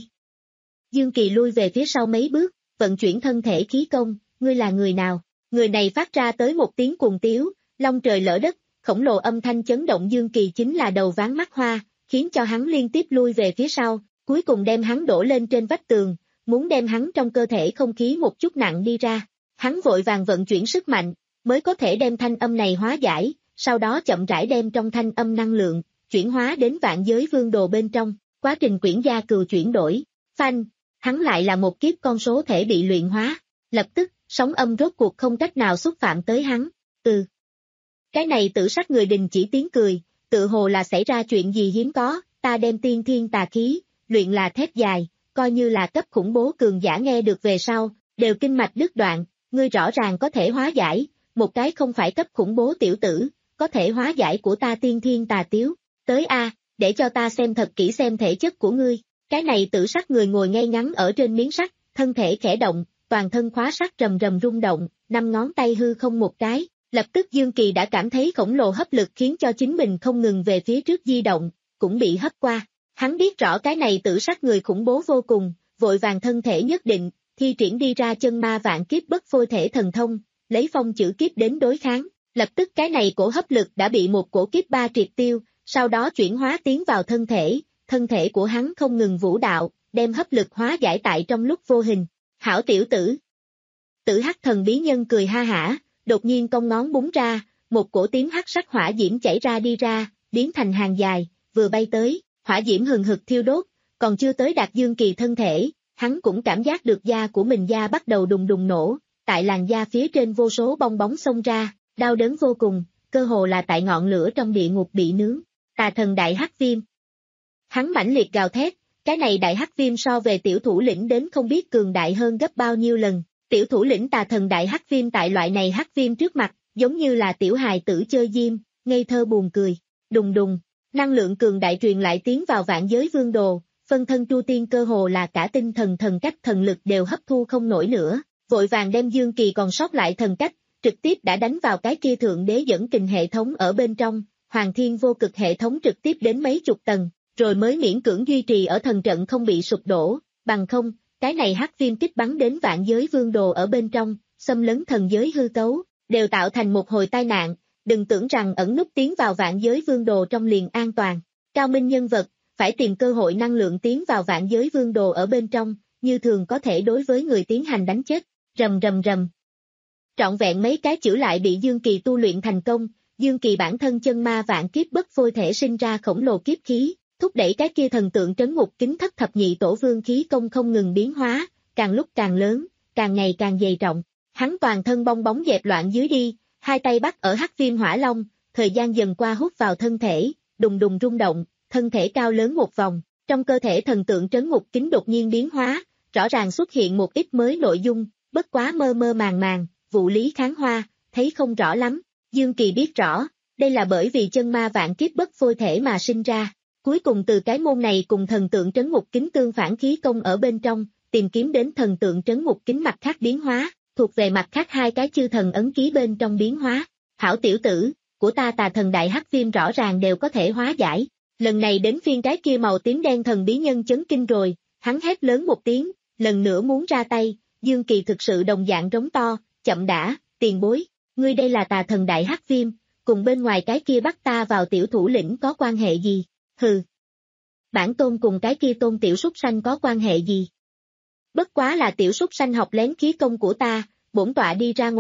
B: Dương Kỳ lui về phía sau mấy bước, vận chuyển thân thể khí công, ngươi là người nào? Người này phát ra tới một tiếng cuồng tiếu, long trời lỡ đất, khổng lồ âm thanh chấn động Dương Kỳ chính là đầu ván mắt hoa, khiến cho hắn liên tiếp lui về phía sau, cuối cùng đem hắn đổ lên trên vách tường, muốn đem hắn trong cơ thể không khí một chút nặng đi ra. Hắn vội vàng vận chuyển sức mạnh, mới có thể đem thanh âm này hóa giải, sau đó chậm rãi đem trong thanh âm năng lượng, chuyển hóa đến vạn giới vương đồ bên trong, quá trình quyển gia cừu chuyển đổi, phanh, hắn lại là một kiếp con số thể bị luyện hóa, lập tức, sóng âm rốt cuộc không cách nào xúc phạm tới hắn, ừ. Cái này tử sắc người đình chỉ tiếng cười, tự hồ là xảy ra chuyện gì hiếm có, ta đem tiên thiên tà khí, luyện là thét dài, coi như là cấp khủng bố cường giả nghe được về sau, đều kinh mạch đứt đoạn, ngươi rõ ràng có thể hóa giải, một cái không phải cấp khủng bố tiểu tử, có thể hóa giải của ta tiên thiên tà tiếu, tới a, để cho ta xem thật kỹ xem thể chất của ngươi, cái này tử sắc người ngồi ngay ngắn ở trên miếng sắt, thân thể khẽ động, toàn thân khóa sắt rầm rầm rung động, năm ngón tay hư không một cái, lập tức Dương Kỳ đã cảm thấy khổng lồ hấp lực khiến cho chính mình không ngừng về phía trước di động, cũng bị hấp qua. Hắn biết rõ cái này tử sắc người khủng bố vô cùng, vội vàng thân thể nhất định, thi triển đi ra chân ma vạn kiếp bất phôi thể thần thông, lấy phong chữ kiếp đến đối kháng, lập tức cái này cổ hấp lực đã bị một cổ kiếp ba triệt tiêu, sau đó chuyển hóa tiến vào thân thể, thân thể của hắn không ngừng vũ đạo, đem hấp lực hóa giải tại trong lúc vô hình. Hảo tiểu tử! Tử hắc thần bí nhân cười ha hả, đột nhiên cong ngón búng ra, một cổ tím hắc sắc hỏa diễm chảy ra đi ra, biến thành hàng dài, vừa bay tới, hỏa diễm hừng hực thiêu đốt, còn chưa tới đạt Dương Kỳ thân thể, hắn cũng cảm giác được da của mình da bắt đầu đùng đùng nổ, tại làn da phía trên vô số bong bóng xông ra, đau đớn vô cùng, cơ hồ là tại ngọn lửa trong địa ngục bị nướng. Tà thần đại hắc viêm. Hắn mãnh liệt gào thét, cái này đại hắc viêm so về tiểu thủ lĩnh đến không biết cường đại hơn gấp bao nhiêu lần. Tiểu thủ lĩnh tà thần đại hắc viêm tại loại này hắc viêm trước mặt, giống như là tiểu hài tử chơi diêm, ngây thơ buồn cười. Đùng đùng, năng lượng cường đại truyền lại tiến vào vạn giới vương đồ, phân thân Chu Tiên cơ hồ là cả tinh thần thần cách thần lực đều hấp thu không nổi nữa, vội vàng đem Dương Kỳ còn sót lại thần cách, trực tiếp đã đánh vào cái kia thượng đế dẫn kình hệ thống ở bên trong, Hoàng Thiên vô cực hệ thống trực tiếp đến mấy chục tầng, rồi mới miễn cưỡng duy trì ở thần trận không bị sụp đổ, bằng không, cái này hắc viêm kích bắn đến vạn giới vương đồ ở bên trong, xâm lấn thần giới hư cấu, đều tạo thành một hồi tai nạn, đừng tưởng rằng ẩn núp tiến vào vạn giới vương đồ trong liền an toàn. Cao minh nhân vật, phải tìm cơ hội năng lượng tiến vào vạn giới vương đồ ở bên trong, như thường có thể đối với người tiến hành đánh chết, rầm rầm rầm. Trọn vẹn mấy cái chữ lại bị Dương Kỳ tu luyện thành công, Dương Kỳ bản thân chân ma vạn kiếp bất phôi thể sinh ra khổng lồ kiếp khí, thúc đẩy cái kia thần tượng trấn ngục kính thất thập nhị tổ vương khí công không ngừng biến hóa, càng lúc càng lớn, càng ngày càng dày trọng. Hắn toàn thân bong bóng dẹp loạn dưới đi, hai tay bắt ở hắc viêm hỏa long, thời gian dần qua hút vào thân thể, đùng đùng rung động, thân thể cao lớn một vòng, trong cơ thể thần tượng trấn ngục kính đột nhiên biến hóa, rõ ràng xuất hiện một ít mới nội dung, bất quá mơ mơ màng màng, vụ lý kháng hoa, thấy không rõ lắm. Dương Kỳ biết rõ, đây là bởi vì chân ma vạn kiếp bất phôi thể mà sinh ra. Cuối cùng từ cái môn này cùng thần tượng trấn ngục kính tương phản khí công ở bên trong, tìm kiếm đến thần tượng trấn ngục kính mặt khác biến hóa, thuộc về mặt khác hai cái chư thần ấn ký bên trong biến hóa. Hảo tiểu tử, của ta tà thần đại hắc viêm rõ ràng đều có thể hóa giải. Lần này đến phiên cái kia màu tím đen thần bí nhân chấn kinh rồi, hắn hét lớn một tiếng, lần nữa muốn ra tay, Dương Kỳ thực sự đồng dạng rống to, chậm đã, tiền bối, ngươi đây là tà thần đại hắc viêm, cùng bên ngoài cái kia bắt ta vào tiểu thủ lĩnh có quan hệ gì? Hừ. Bản tôn cùng cái kia tôn tiểu súc sanh có quan hệ gì? Bất quá là tiểu súc sanh học lén khí công của ta, bổn tọa đi ra ngoài,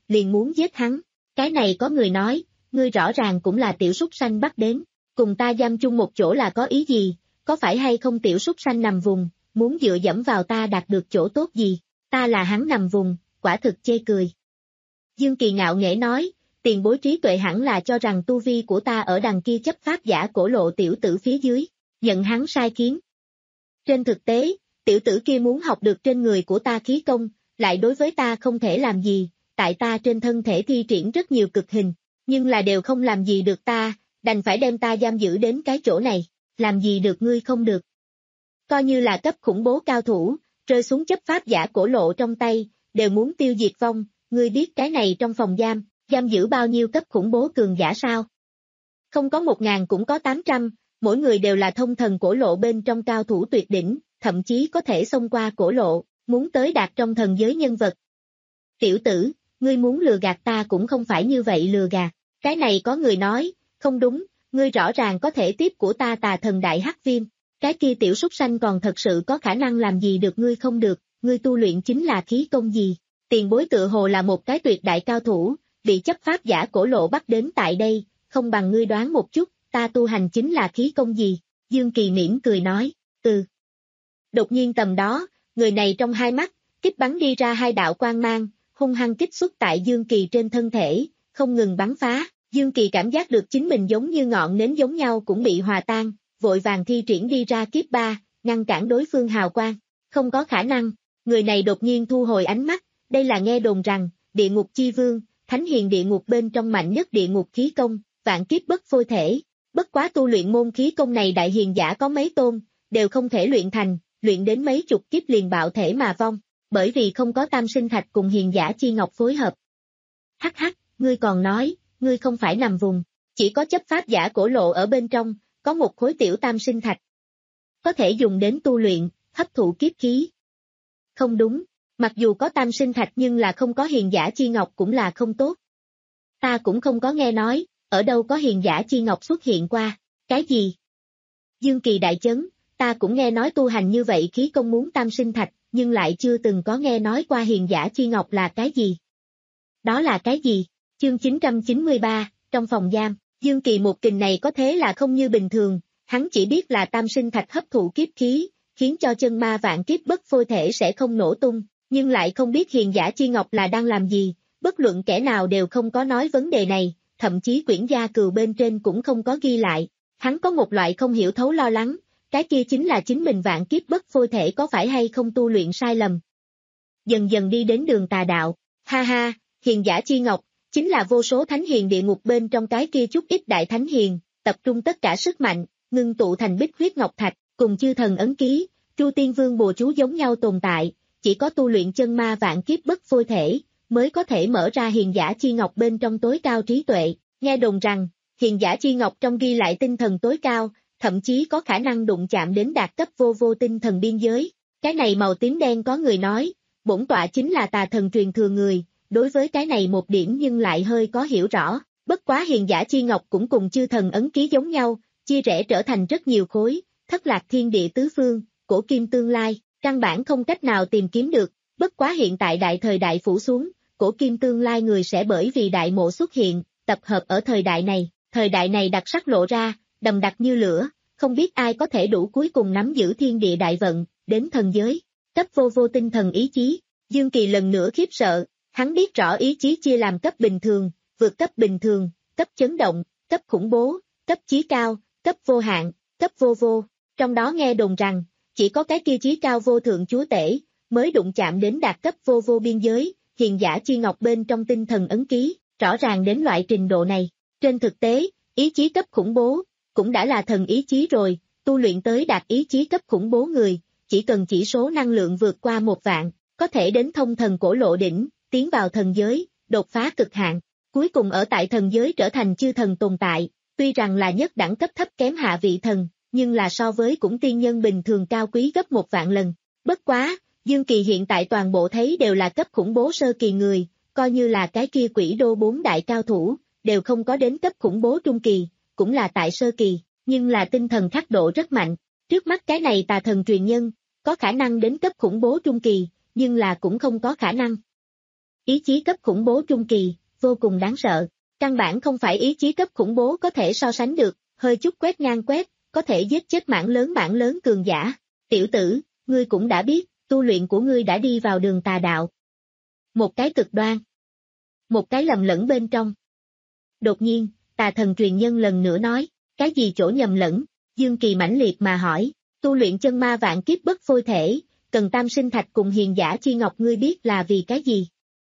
B: liền muốn giết hắn. Cái này có người nói, ngươi rõ ràng cũng là tiểu súc sanh bắt đến, cùng ta giam chung một chỗ là có ý gì, có phải hay không tiểu súc sanh nằm vùng, muốn dựa dẫm vào ta đạt được chỗ tốt gì, ta là hắn nằm vùng, quả thực chê cười. Dương Kỳ ngạo nghễ nói, tiền bối trí tuệ hẳn là cho rằng tu vi của ta ở đằng kia chấp pháp giả cổ lộ tiểu tử phía dưới, nhận hắn sai khiến. Trên thực tế, tiểu tử kia muốn học được trên người của ta khí công, lại đối với ta không thể làm gì, tại ta trên thân thể thi triển rất nhiều cực hình, nhưng là đều không làm gì được ta, đành phải đem ta giam giữ đến cái chỗ này, làm gì được ngươi không được. Coi như là cấp khủng bố cao thủ, rơi xuống chấp pháp giả cổ lộ trong tay, đều muốn tiêu diệt vong, ngươi biết cái này trong phòng giam, giam giữ bao nhiêu cấp khủng bố cường giả sao? Không có một ngàn cũng có tám trăm, mỗi người đều là thông thần cổ lộ bên trong cao thủ tuyệt đỉnh, thậm chí có thể xông qua cổ lộ, muốn tới đạt trong thần giới nhân vật. Tiểu tử, ngươi muốn lừa gạt ta cũng không phải như vậy lừa gạt, cái này có người nói, không đúng, ngươi rõ ràng có thể tiếp của ta tà thần đại hắc viêm, cái kia tiểu súc sanh còn thật sự có khả năng làm gì được ngươi không được, ngươi tu luyện chính là khí công gì, tiền bối tự hồ là một cái tuyệt đại cao thủ, bị chấp pháp giả cổ lộ bắt đến tại đây, không bằng ngươi đoán một chút, ta tu hành chính là khí công gì, Dương Kỳ mỉm cười nói, ừ. Đột nhiên tầm đó, người này trong hai mắt, kích bắn đi ra hai đạo quang mang, hung hăng kích xuất tại Dương Kỳ trên thân thể, không ngừng bắn phá, Dương Kỳ cảm giác được chính mình giống như ngọn nến giống nhau cũng bị hòa tan, vội vàng thi triển đi ra kiếp ba, ngăn cản đối phương hào quang, không có khả năng, người này đột nhiên thu hồi ánh mắt, đây là nghe đồn rằng, địa ngục chi vương, thánh hiền địa ngục bên trong mạnh nhất địa ngục khí công, vạn kiếp bất phôi thể, bất quá tu luyện môn khí công này đại hiền giả có mấy tôn, đều không thể luyện thành, luyện đến mấy chục kiếp liền bạo thể mà vong, bởi vì không có tam sinh thạch cùng hiền giả chi ngọc phối hợp. Hắc hắc, ngươi còn nói, ngươi không phải nằm vùng, chỉ có chấp pháp giả cổ lộ ở bên trong, có một khối tiểu tam sinh thạch. Có thể dùng đến tu luyện, hấp thụ kiếp khí. Không đúng, mặc dù có tam sinh thạch nhưng là không có hiền giả chi ngọc cũng là không tốt. Ta cũng không có nghe nói, ở đâu có hiền giả chi ngọc xuất hiện qua, cái gì? Dương Kỳ đại chấn, ta cũng nghe nói tu hành như vậy khí công muốn tam sinh thạch, nhưng lại chưa từng có nghe nói qua hiền giả chi ngọc là cái gì. Đó là cái gì? Chương chín trăm chín mươi ba, trong phòng giam, Dương Kỳ một kình này có thế là không như bình thường, hắn chỉ biết là tam sinh thạch hấp thụ kiếp khí, khiến cho chân ma vạn kiếp bất phôi thể sẽ không nổ tung, nhưng lại không biết hiền giả chi ngọc là đang làm gì, bất luận kẻ nào đều không có nói vấn đề này, thậm chí quyển gia cừu bên trên cũng không có ghi lại, hắn có một loại không hiểu thấu lo lắng, cái kia chính là chính mình vạn kiếp bất phôi thể có phải hay không tu luyện sai lầm. Dần dần đi đến đường tà đạo, ha ha, hiền giả chi ngọc, chính là vô số thánh hiền địa ngục bên trong cái kia chút ít đại thánh hiền, tập trung tất cả sức mạnh, ngưng tụ thành bích huyết ngọc thạch, cùng chư thần ấn ký, Chu Tiên Vương bùa chú giống nhau tồn tại, chỉ có tu luyện chân ma vạn kiếp bất phôi thể, mới có thể mở ra hiền giả chi ngọc bên trong tối cao trí tuệ, nghe đồn rằng, hiền giả chi ngọc trong ghi lại tinh thần tối cao, thậm chí có khả năng đụng chạm đến đạt cấp vô vô tinh thần biên giới, cái này màu tím đen có người nói, bổn tọa chính là tà thần truyền thừa người, đối với cái này một điểm nhưng lại hơi có hiểu rõ, bất quá hiền giả chi ngọc cũng cùng chư thần ấn ký giống nhau, chia rẽ trở thành rất nhiều khối, thất lạc thiên địa tứ phương, cổ kim tương lai, căn bản không cách nào tìm kiếm được, bất quá hiện tại đại thời đại phủ xuống, cổ kim tương lai người sẽ bởi vì đại mộ xuất hiện, tập hợp ở thời đại này, thời đại này đặc sắc lộ ra, đầm đặc như lửa, không biết ai có thể đủ cuối cùng nắm giữ thiên địa đại vận, đến thần giới, cấp vô vô tinh thần ý chí, Dương Kỳ lần nữa khiếp sợ, hắn biết rõ ý chí chia làm cấp bình thường, vượt cấp bình thường, cấp chấn động, cấp khủng bố, cấp chí cao, cấp vô hạn, cấp vô vô, trong đó nghe đồn rằng, chỉ có cái kia chí cao vô thượng chúa tể, mới đụng chạm đến đạt cấp vô vô biên giới, hiền giả chi ngọc bên trong tinh thần ấn ký, rõ ràng đến loại trình độ này, trên thực tế, ý chí cấp khủng bố, cũng đã là thần ý chí rồi, tu luyện tới đạt ý chí cấp khủng bố người, chỉ cần chỉ số năng lượng vượt qua một vạn, có thể đến thông thần cổ lộ đỉnh, tiến vào thần giới, đột phá cực hạn, cuối cùng ở tại thần giới trở thành chư thần tồn tại, tuy rằng là nhất đẳng cấp thấp kém hạ vị thần, nhưng là so với cũng tiên nhân bình thường cao quý gấp một vạn lần. Bất quá, Dương Kỳ hiện tại toàn bộ thấy đều là cấp khủng bố sơ kỳ người, coi như là cái kia quỷ đô bốn đại cao thủ, đều không có đến cấp khủng bố trung kỳ, cũng là tại sơ kỳ, nhưng là tinh thần khắc độ rất mạnh. Trước mắt cái này tà thần truyền nhân, có khả năng đến cấp khủng bố trung kỳ, nhưng là cũng không có khả năng ý chí cấp khủng bố trung kỳ, vô cùng đáng sợ. Căn bản không phải ý chí cấp khủng bố có thể so sánh được, hơi chút quét ngang quét, có thể giết chết mảng lớn mảng lớn cường giả. Tiểu tử, ngươi cũng đã biết, tu luyện của ngươi đã đi vào đường tà đạo. Một cái cực đoan. Một cái lầm lẫn bên trong. Đột nhiên, tà thần truyền nhân lần nữa nói, cái gì chỗ nhầm lẫn? Dương Kỳ mãnh liệt mà hỏi, tu luyện chân ma vạn kiếp bất phôi thể, cần tam sinh thạch cùng hiền giả chi ngọc ngươi biết là vì cái gì?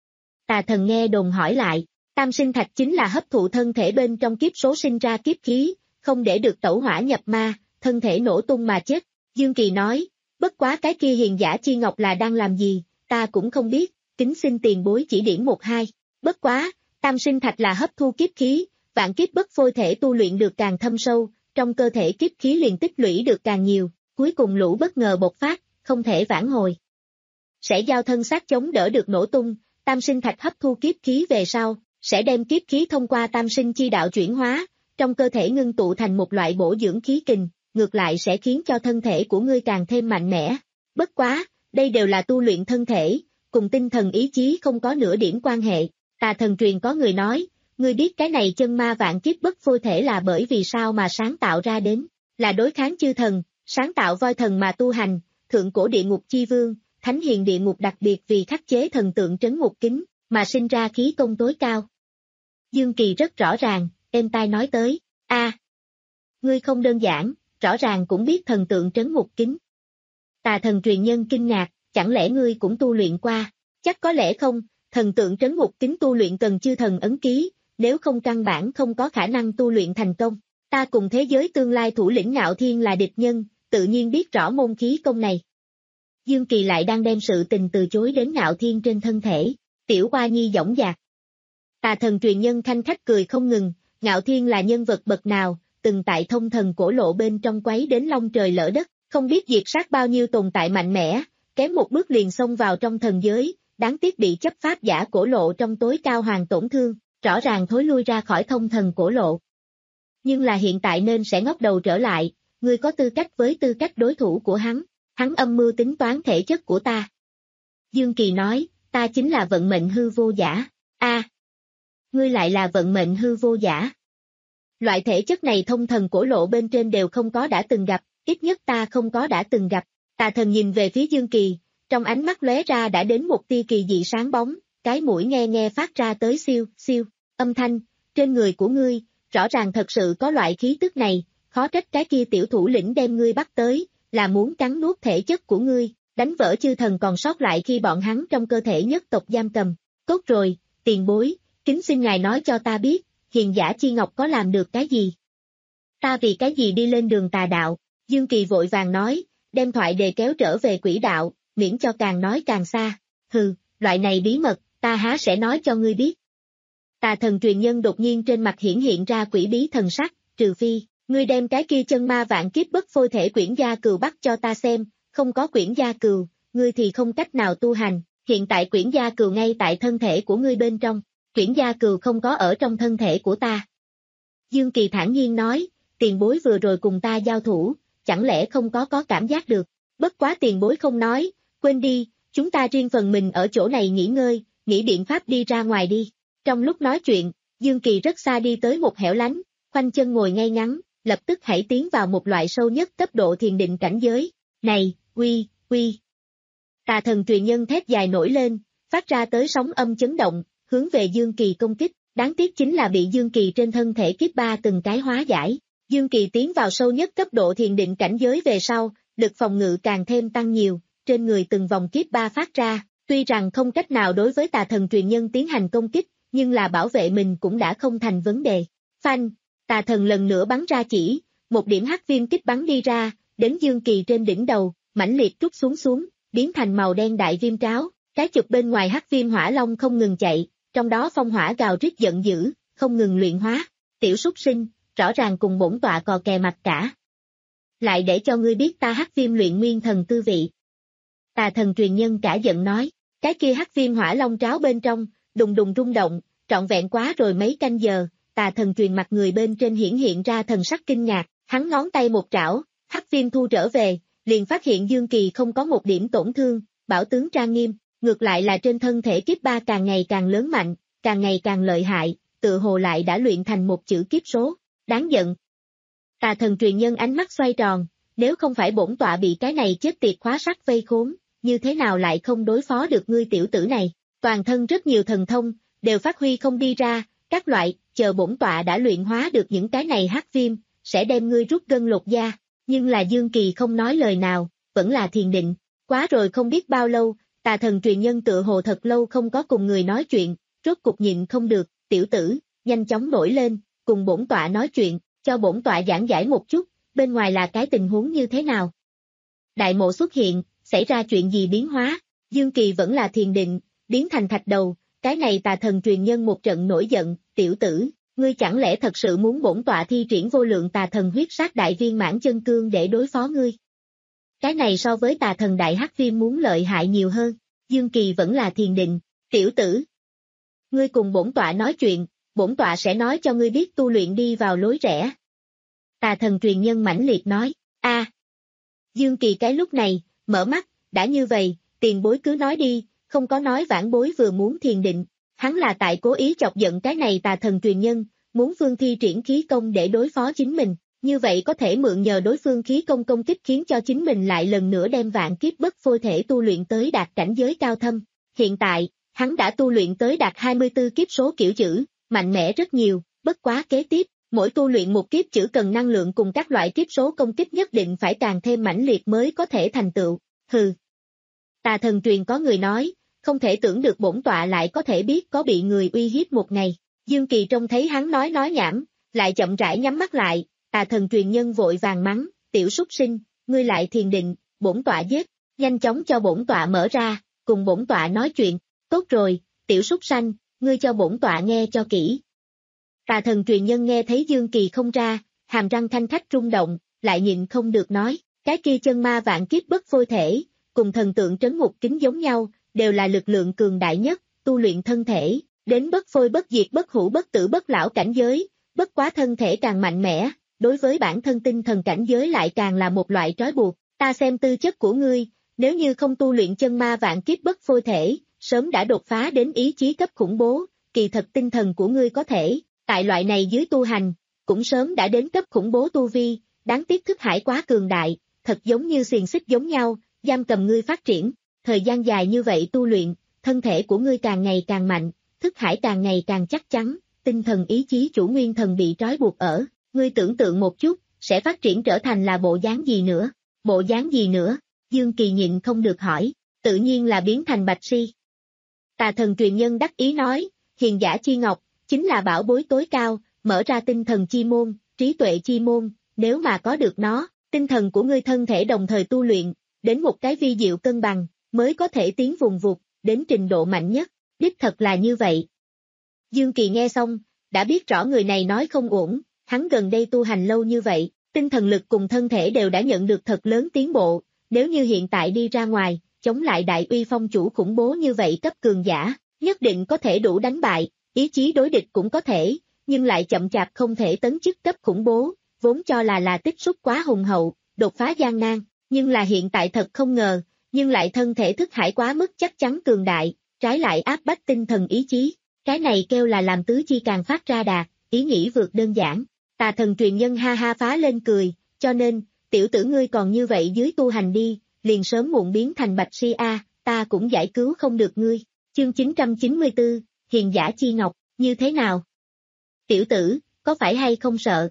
B: Tà thần nghe đồn hỏi lại, tam sinh thạch chính là hấp thụ thân thể bên trong kiếp số sinh ra kiếp khí, không để được tẩu hỏa nhập ma, thân thể nổ tung mà chết. Dương Kỳ nói, bất quá cái kia hiền giả chi ngọc là đang làm gì, ta cũng không biết, kính xin tiền bối chỉ điểm một hai. Bất quá, tam sinh thạch là hấp thu kiếp khí, vạn kiếp bất phôi thể tu luyện được càng thâm sâu, trong cơ thể kiếp khí liền tích lũy được càng nhiều, cuối cùng lũ bất ngờ bộc phát, không thể vãn hồi. Sẽ giao thân xác chống đỡ được nổ tung, tam sinh thạch hấp thu kiếp khí về sau, sẽ đem kiếp khí thông qua tam sinh chi đạo chuyển hóa, trong cơ thể ngưng tụ thành một loại bổ dưỡng khí kình, ngược lại sẽ khiến cho thân thể của ngươi càng thêm mạnh mẽ. Bất quá, đây đều là tu luyện thân thể, cùng tinh thần ý chí không có nửa điểm quan hệ. Tà thần truyền có người nói, ngươi biết cái này chân ma vạn kiếp bất phôi thể là bởi vì sao mà sáng tạo ra đến, là đối kháng chư thần, sáng tạo voi thần mà tu hành, thượng cổ địa ngục chi vương, thánh hiền địa ngục đặc biệt vì khắc chế thần tượng trấn ngục kính, mà sinh ra khí công tối cao. Dương Kỳ rất rõ ràng, êm tai nói tới, a, ngươi không đơn giản, rõ ràng cũng biết thần tượng trấn ngục kính. Tà thần truyền nhân kinh ngạc, chẳng lẽ ngươi cũng tu luyện qua, chắc có lẽ không, thần tượng trấn ngục kính tu luyện cần chư thần ấn ký, nếu không căn bản không có khả năng tu luyện thành công. Ta cùng thế giới tương lai thủ lĩnh Ngạo Thiên là địch nhân, tự nhiên biết rõ môn khí công này. Dương Kỳ lại đang đem sự tình từ chối đến Ngạo Thiên trên thân thể, tiểu oa nhi dõng dạc. Tà thần truyền nhân khanh khách cười không ngừng, Ngạo Thiên là nhân vật bậc nào, từng tại thông thần cổ lộ bên trong quấy đến long trời lỡ đất, không biết diệt sát bao nhiêu tồn tại mạnh mẽ, kém một bước liền xông vào trong thần giới, đáng tiếc bị chấp pháp giả cổ lộ trong tối cao hoàng tổn thương, rõ ràng thối lui ra khỏi thông thần cổ lộ. Nhưng là hiện tại nên sẽ ngóc đầu trở lại, ngươi có tư cách với tư cách đối thủ của hắn, hắn âm mưu tính toán thể chất của ta. Dương Kỳ nói, ta chính là vận mệnh hư vô giả, a, à, ngươi lại là vận mệnh hư vô giả. Loại thể chất này thông thần cổ lộ bên trên đều không có đã từng gặp, ít nhất ta không có đã từng gặp. Tà thần nhìn về phía Dương Kỳ, trong ánh mắt lóe ra đã đến một tia kỳ dị sáng bóng, cái mũi nghe nghe phát ra tới siêu, siêu, âm thanh, trên người của ngươi, rõ ràng thật sự có loại khí tức này, khó trách cái kia tiểu thủ lĩnh đem ngươi bắt tới, là muốn cắn nuốt thể chất của ngươi, đánh vỡ chư thần còn sót lại khi bọn hắn trong cơ thể nhất tộc giam cầm. Tốt rồi, tiền bối, kính xin ngài nói cho ta biết, hiền giả chi ngọc có làm được cái gì? Ta vì cái gì đi lên đường tà đạo? Dương Kỳ vội vàng nói, đem thoại đề kéo trở về quỹ đạo, miễn cho càng nói càng xa. Hừ, loại này bí mật, ta há sẽ nói cho ngươi biết. Tà thần truyền nhân đột nhiên trên mặt hiển hiện ra quỷ bí thần sắc, trừ phi, ngươi đem cái kia chân ma vạn kiếp bất phôi thể quyển gia cừu bắt cho ta xem, không có quyển gia cừu, ngươi thì không cách nào tu hành, hiện tại quyển gia cừu ngay tại thân thể của ngươi bên trong, quyển gia cừu không có ở trong thân thể của ta. Dương Kỳ thản nhiên nói, tiền bối vừa rồi cùng ta giao thủ, chẳng lẽ không có có cảm giác được, bất quá tiền bối không nói, quên đi, chúng ta riêng phần mình ở chỗ này nghỉ ngơi, nghĩ biện pháp đi ra ngoài đi. Trong lúc nói chuyện, Dương Kỳ rất xa đi tới một hẻo lánh, khoanh chân ngồi ngay ngắn, lập tức hãy tiến vào một loại sâu nhất cấp độ thiền định cảnh giới. Này, uy, uy. Tà thần truyền nhân thét dài nổi lên, phát ra tới sóng âm chấn động, hướng về Dương Kỳ công kích, đáng tiếc chính là bị Dương Kỳ trên thân thể kiếp ba từng cái hóa giải. Dương Kỳ tiến vào sâu nhất cấp độ thiền định cảnh giới về sau, lực phòng ngự càng thêm tăng nhiều, trên người từng vòng kiếp ba phát ra, tuy rằng không cách nào đối với tà thần truyền nhân tiến hành công kích, nhưng là bảo vệ mình cũng đã không thành vấn đề. Phanh, tà thần lần nữa bắn ra chỉ, một điểm hắc viêm kích bắn đi ra, đến Dương Kỳ trên đỉnh đầu, mãnh liệt trút xuống xuống, biến thành màu đen đại viêm tráo, cái chụp bên ngoài hắc viêm hỏa long không ngừng chạy, trong đó phong hỏa gào rít giận dữ, không ngừng luyện hóa, tiểu súc sinh, rõ ràng cùng bổn tọa cò kè mặt cả. Lại để cho ngươi biết ta hắc viêm luyện nguyên thần tư vị. Tà thần truyền nhân cả giận nói, cái kia hắc viêm hỏa long tráo bên trong, đùng đùng rung động, trọn vẹn quá rồi mấy canh giờ, tà thần truyền mặt người bên trên hiển hiện ra thần sắc kinh ngạc, hắn ngón tay một trảo, hắc viêm thu trở về, liền phát hiện Dương Kỳ không có một điểm tổn thương, bảo tướng trang nghiêm, ngược lại là trên thân thể kiếp ba càng ngày càng lớn mạnh, càng ngày càng lợi hại, tự hồ lại đã luyện thành một chữ kiếp số, đáng giận. Tà thần truyền nhân ánh mắt xoay tròn, nếu không phải bổn tọa bị cái này chết tiệt khóa sắt vây khốn, như thế nào lại không đối phó được ngươi tiểu tử này, toàn thân rất nhiều thần thông, đều phát huy không đi ra, các loại, chờ bổn tọa đã luyện hóa được những cái này hắc viêm, sẽ đem ngươi rút gân lột da, nhưng là Dương Kỳ không nói lời nào, vẫn là thiền định, quá rồi không biết bao lâu, tà thần truyền nhân tựa hồ thật lâu không có cùng người nói chuyện, rốt cục nhịn không được, tiểu tử, nhanh chóng nổi lên, cùng bổn tọa nói chuyện, cho bổn tọa giảng giải một chút, bên ngoài là cái tình huống như thế nào. Đại mộ xuất hiện, xảy ra chuyện gì biến hóa, Dương Kỳ vẫn là thiền định, biến thành thạch đầu, cái này tà thần truyền nhân một trận nổi giận, tiểu tử, ngươi chẳng lẽ thật sự muốn bổn tọa thi triển vô lượng tà thần huyết sát đại viên mãn chân cương để đối phó ngươi? Cái này so với tà thần đại hắc viêm muốn lợi hại nhiều hơn, Dương Kỳ vẫn là thiền định, tiểu tử. Ngươi cùng bổn tọa nói chuyện, bổn tọa sẽ nói cho ngươi biết tu luyện đi vào lối rẽ. Tà thần truyền nhân mãnh liệt nói, a. Dương Kỳ cái lúc này, mở mắt, đã như vậy, tiền bối cứ nói đi, không có nói vãn bối vừa muốn thiền định, hắn là tại cố ý chọc giận cái này tà thần truyền nhân, muốn phương thi triển khí công để đối phó chính mình, như vậy có thể mượn nhờ đối phương khí công công kích khiến cho chính mình lại lần nữa đem vạn kiếp bất phôi thể tu luyện tới đạt cảnh giới cao thâm. Hiện tại, hắn đã tu luyện tới đạt hai mươi tư kiếp số kiểu chữ, mạnh mẽ rất nhiều, bất quá kế tiếp, mỗi tu luyện một kiếp chữ cần năng lượng cùng các loại kiếp số công kích nhất định phải càng thêm mãnh liệt mới có thể thành tựu, hừ. Tà thần truyền có người nói, không thể tưởng được bổn tọa lại có thể biết có bị người uy hiếp một ngày, Dương Kỳ trông thấy hắn nói nói nhảm, lại chậm rãi nhắm mắt lại, tà thần truyền nhân vội vàng mắng, tiểu súc sinh, ngươi lại thiền định, bổn tọa giết, nhanh chóng cho bổn tọa mở ra, cùng bổn tọa nói chuyện, tốt rồi, tiểu súc sanh, ngươi cho bổn tọa nghe cho kỹ. Tà thần truyền nhân nghe thấy Dương Kỳ không ra, hàm răng thanh khách rung động, lại nhịn không được nói, cái kia chân ma vạn kiếp bất phôi thể, cùng thần tượng trấn ngục kính giống nhau, đều là lực lượng cường đại nhất, tu luyện thân thể, đến bất phôi bất diệt bất hủ bất tử bất lão cảnh giới, bất quá thân thể càng mạnh mẽ, đối với bản thân tinh thần cảnh giới lại càng là một loại trói buộc, ta xem tư chất của ngươi, nếu như không tu luyện chân ma vạn kiếp bất phôi thể, sớm đã đột phá đến ý chí cấp khủng bố, kỳ thật tinh thần của ngươi có thể, tại loại này dưới tu hành, cũng sớm đã đến cấp khủng bố tu vi, đáng tiếc thức hải quá cường đại, thật giống như xiềng xích giống nhau, giam cầm ngươi phát triển, thời gian dài như vậy tu luyện, thân thể của ngươi càng ngày càng mạnh, thức hải càng ngày càng chắc chắn, tinh thần ý chí chủ nguyên thần bị trói buộc ở, ngươi tưởng tượng một chút, sẽ phát triển trở thành là bộ dáng gì nữa, bộ dáng gì nữa, Dương Kỳ nhịn không được hỏi, tự nhiên là biến thành bạch si. Tà thần truyền nhân đắc ý nói, hiền giả chi ngọc, chính là bảo bối tối cao, mở ra tinh thần chi môn, trí tuệ chi môn, nếu mà có được nó, tinh thần của ngươi thân thể đồng thời tu luyện, đến một cái vi diệu cân bằng, mới có thể tiến vùng vụt, đến trình độ mạnh nhất, đích thật là như vậy. Dương Kỳ nghe xong, đã biết rõ người này nói không uổng, hắn gần đây tu hành lâu như vậy, tinh thần lực cùng thân thể đều đã nhận được thật lớn tiến bộ, nếu như hiện tại đi ra ngoài, chống lại đại uy phong chủ khủng bố như vậy cấp cường giả, nhất định có thể đủ đánh bại, ý chí đối địch cũng có thể, nhưng lại chậm chạp không thể tấn chức cấp khủng bố, vốn cho là là tích xúc quá hùng hậu, đột phá gian nan, nhưng là hiện tại thật không ngờ, nhưng lại thân thể thức hải quá mức chắc chắn cường đại, trái lại áp bách tinh thần ý chí, cái này kêu là làm tứ chi càng phát ra đạt, ý nghĩ vượt đơn giản. Tà thần truyền nhân ha ha phá lên cười, cho nên, tiểu tử ngươi còn như vậy dưới tu hành đi, liền sớm muộn biến thành bạch si a, ta cũng giải cứu không được ngươi. Chương chín trăm chín mươi tư, hiền giả chi ngọc, như thế nào? Tiểu tử, có phải hay không sợ?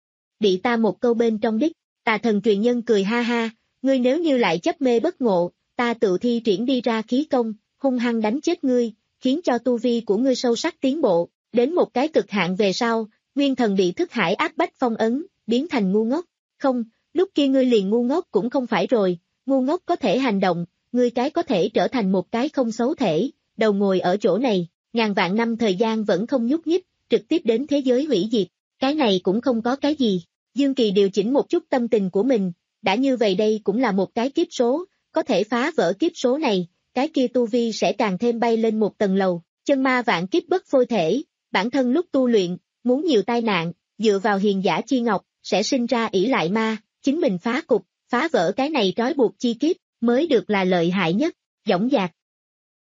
B: Bị ta một câu bên trong đích, tà thần truyền nhân cười ha ha, ngươi nếu như lại chấp mê bất ngộ, ta tự thi triển đi ra khí công, hung hăng đánh chết ngươi, khiến cho tu vi của ngươi sâu sắc tiến bộ, đến một cái cực hạn về sau, nguyên thần bị thức hải áp bách phong ấn, biến thành ngu ngốc. Không, lúc kia ngươi liền ngu ngốc cũng không phải rồi, ngu ngốc có thể hành động, ngươi cái có thể trở thành một cái không xấu thể, đầu ngồi ở chỗ này, ngàn vạn năm thời gian vẫn không nhúc nhích, trực tiếp đến thế giới hủy diệt, cái này cũng không có cái gì. Dương Kỳ điều chỉnh một chút tâm tình của mình, đã như vậy đây cũng là một cái kiếp số, có thể phá vỡ kiếp số này, cái kia tu vi sẽ càng thêm bay lên một tầng lầu, chân ma vạn kiếp bất phôi thể, bản thân lúc tu luyện, muốn nhiều tai nạn, dựa vào hiền giả chi ngọc, sẽ sinh ra ỷ lại ma, chính mình phá cục, phá vỡ cái này trói buộc chi kiếp, mới được là lợi hại nhất, dõng dạc.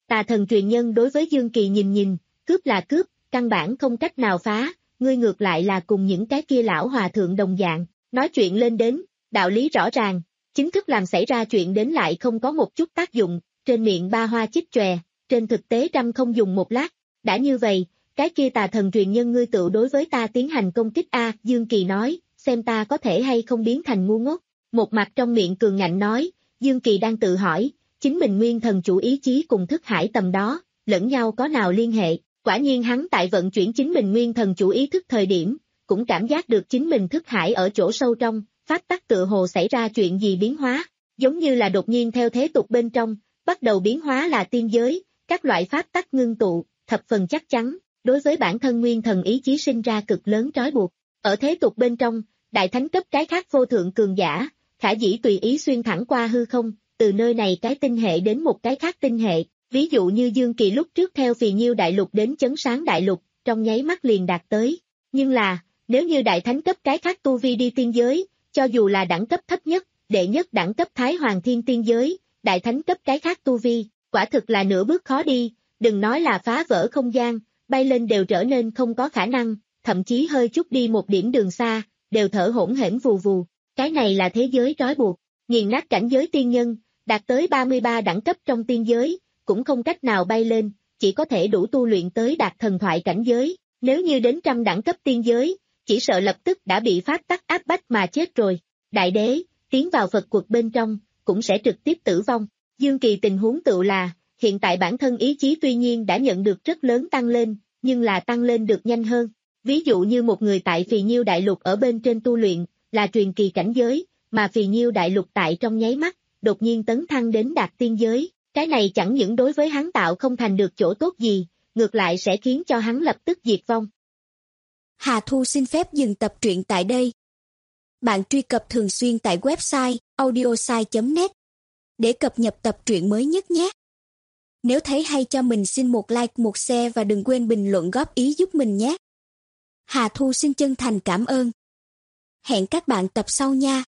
B: Tà thần truyền nhân đối với Dương Kỳ nhìn nhìn, cướp là cướp, căn bản không cách nào phá, ngươi ngược lại là cùng những cái kia lão hòa thượng đồng dạng, nói chuyện lên đến, đạo lý rõ ràng, chính thức làm xảy ra chuyện đến lại không có một chút tác dụng, trên miệng ba hoa chích chòe, trên thực tế trăm không dùng một lát, đã như vậy, cái kia tà thần truyền nhân ngươi tự đối với ta tiến hành công kích a, Dương Kỳ nói, xem ta có thể hay không biến thành ngu ngốc, một mặt trong miệng cường ngạnh nói, Dương Kỳ đang tự hỏi, chính mình nguyên thần chủ ý chí cùng thức hải tầm đó, lẫn nhau có nào liên hệ, quả nhiên hắn tại vận chuyển chính mình nguyên thần chủ ý thức thời điểm, cũng cảm giác được chính mình thức hải ở chỗ sâu trong, pháp tắc tựa hồ xảy ra chuyện gì biến hóa, giống như là đột nhiên theo thế tục bên trong, bắt đầu biến hóa là tiên giới, các loại pháp tắc ngưng tụ, thập phần chắc chắn, đối với bản thân nguyên thần ý chí sinh ra cực lớn trói buộc. Ở thế tục bên trong, đại thánh cấp cái khác vô thượng cường giả, khả dĩ tùy ý xuyên thẳng qua hư không, từ nơi này cái tinh hệ đến một cái khác tinh hệ, ví dụ như Dương Kỳ lúc trước theo Phì Nhiêu đại lục đến Chấn Sáng đại lục, trong nháy mắt liền đạt tới. Nhưng là, nếu như đại thánh cấp cái khác tu vi đi tiên giới, cho dù là đẳng cấp thấp nhất, đệ nhất đẳng cấp Thái Hoàng Thiên tiên giới, đại thánh cấp cái khác tu vi, quả thực là nửa bước khó đi, đừng nói là phá vỡ không gian, bay lên đều trở nên không có khả năng, thậm chí hơi chút đi một điểm đường xa, đều thở hổn hển vù vù. Cái này là thế giới trói buộc, nghiền nát cảnh giới tiên nhân, đạt tới ba mươi ba đẳng cấp trong tiên giới, cũng không cách nào bay lên, chỉ có thể đủ tu luyện tới đạt thần thoại cảnh giới, nếu như đến trăm đẳng cấp tiên giới, chỉ sợ lập tức đã bị pháp tắc áp bách mà chết rồi. Đại đế, tiến vào Phật quật bên trong, cũng sẽ trực tiếp tử vong. Dương Kỳ tình huống tựu là, hiện tại bản thân ý chí tuy nhiên đã nhận được rất lớn tăng lên, nhưng là tăng lên được nhanh hơn. Ví dụ như một người tại Phì Nhiêu đại lục ở bên trên tu luyện, là truyền kỳ cảnh giới, mà Phì Nhiêu đại lục tại trong nháy mắt, đột nhiên tấn thăng đến đạt tiên giới. Cái này chẳng những đối với hắn tạo không thành được chỗ tốt gì, ngược lại sẽ khiến cho hắn lập tức diệt vong.
C: Hà Thu xin phép dừng tập truyện tại đây. Bạn truy cập thường xuyên tại website audiosai chấm net để cập nhật tập truyện mới nhất nhé. Nếu thấy hay cho mình xin một like, một share và đừng quên bình luận góp ý giúp mình nhé. Hà Thu xin chân thành cảm ơn. Hẹn các bạn tập sau nha.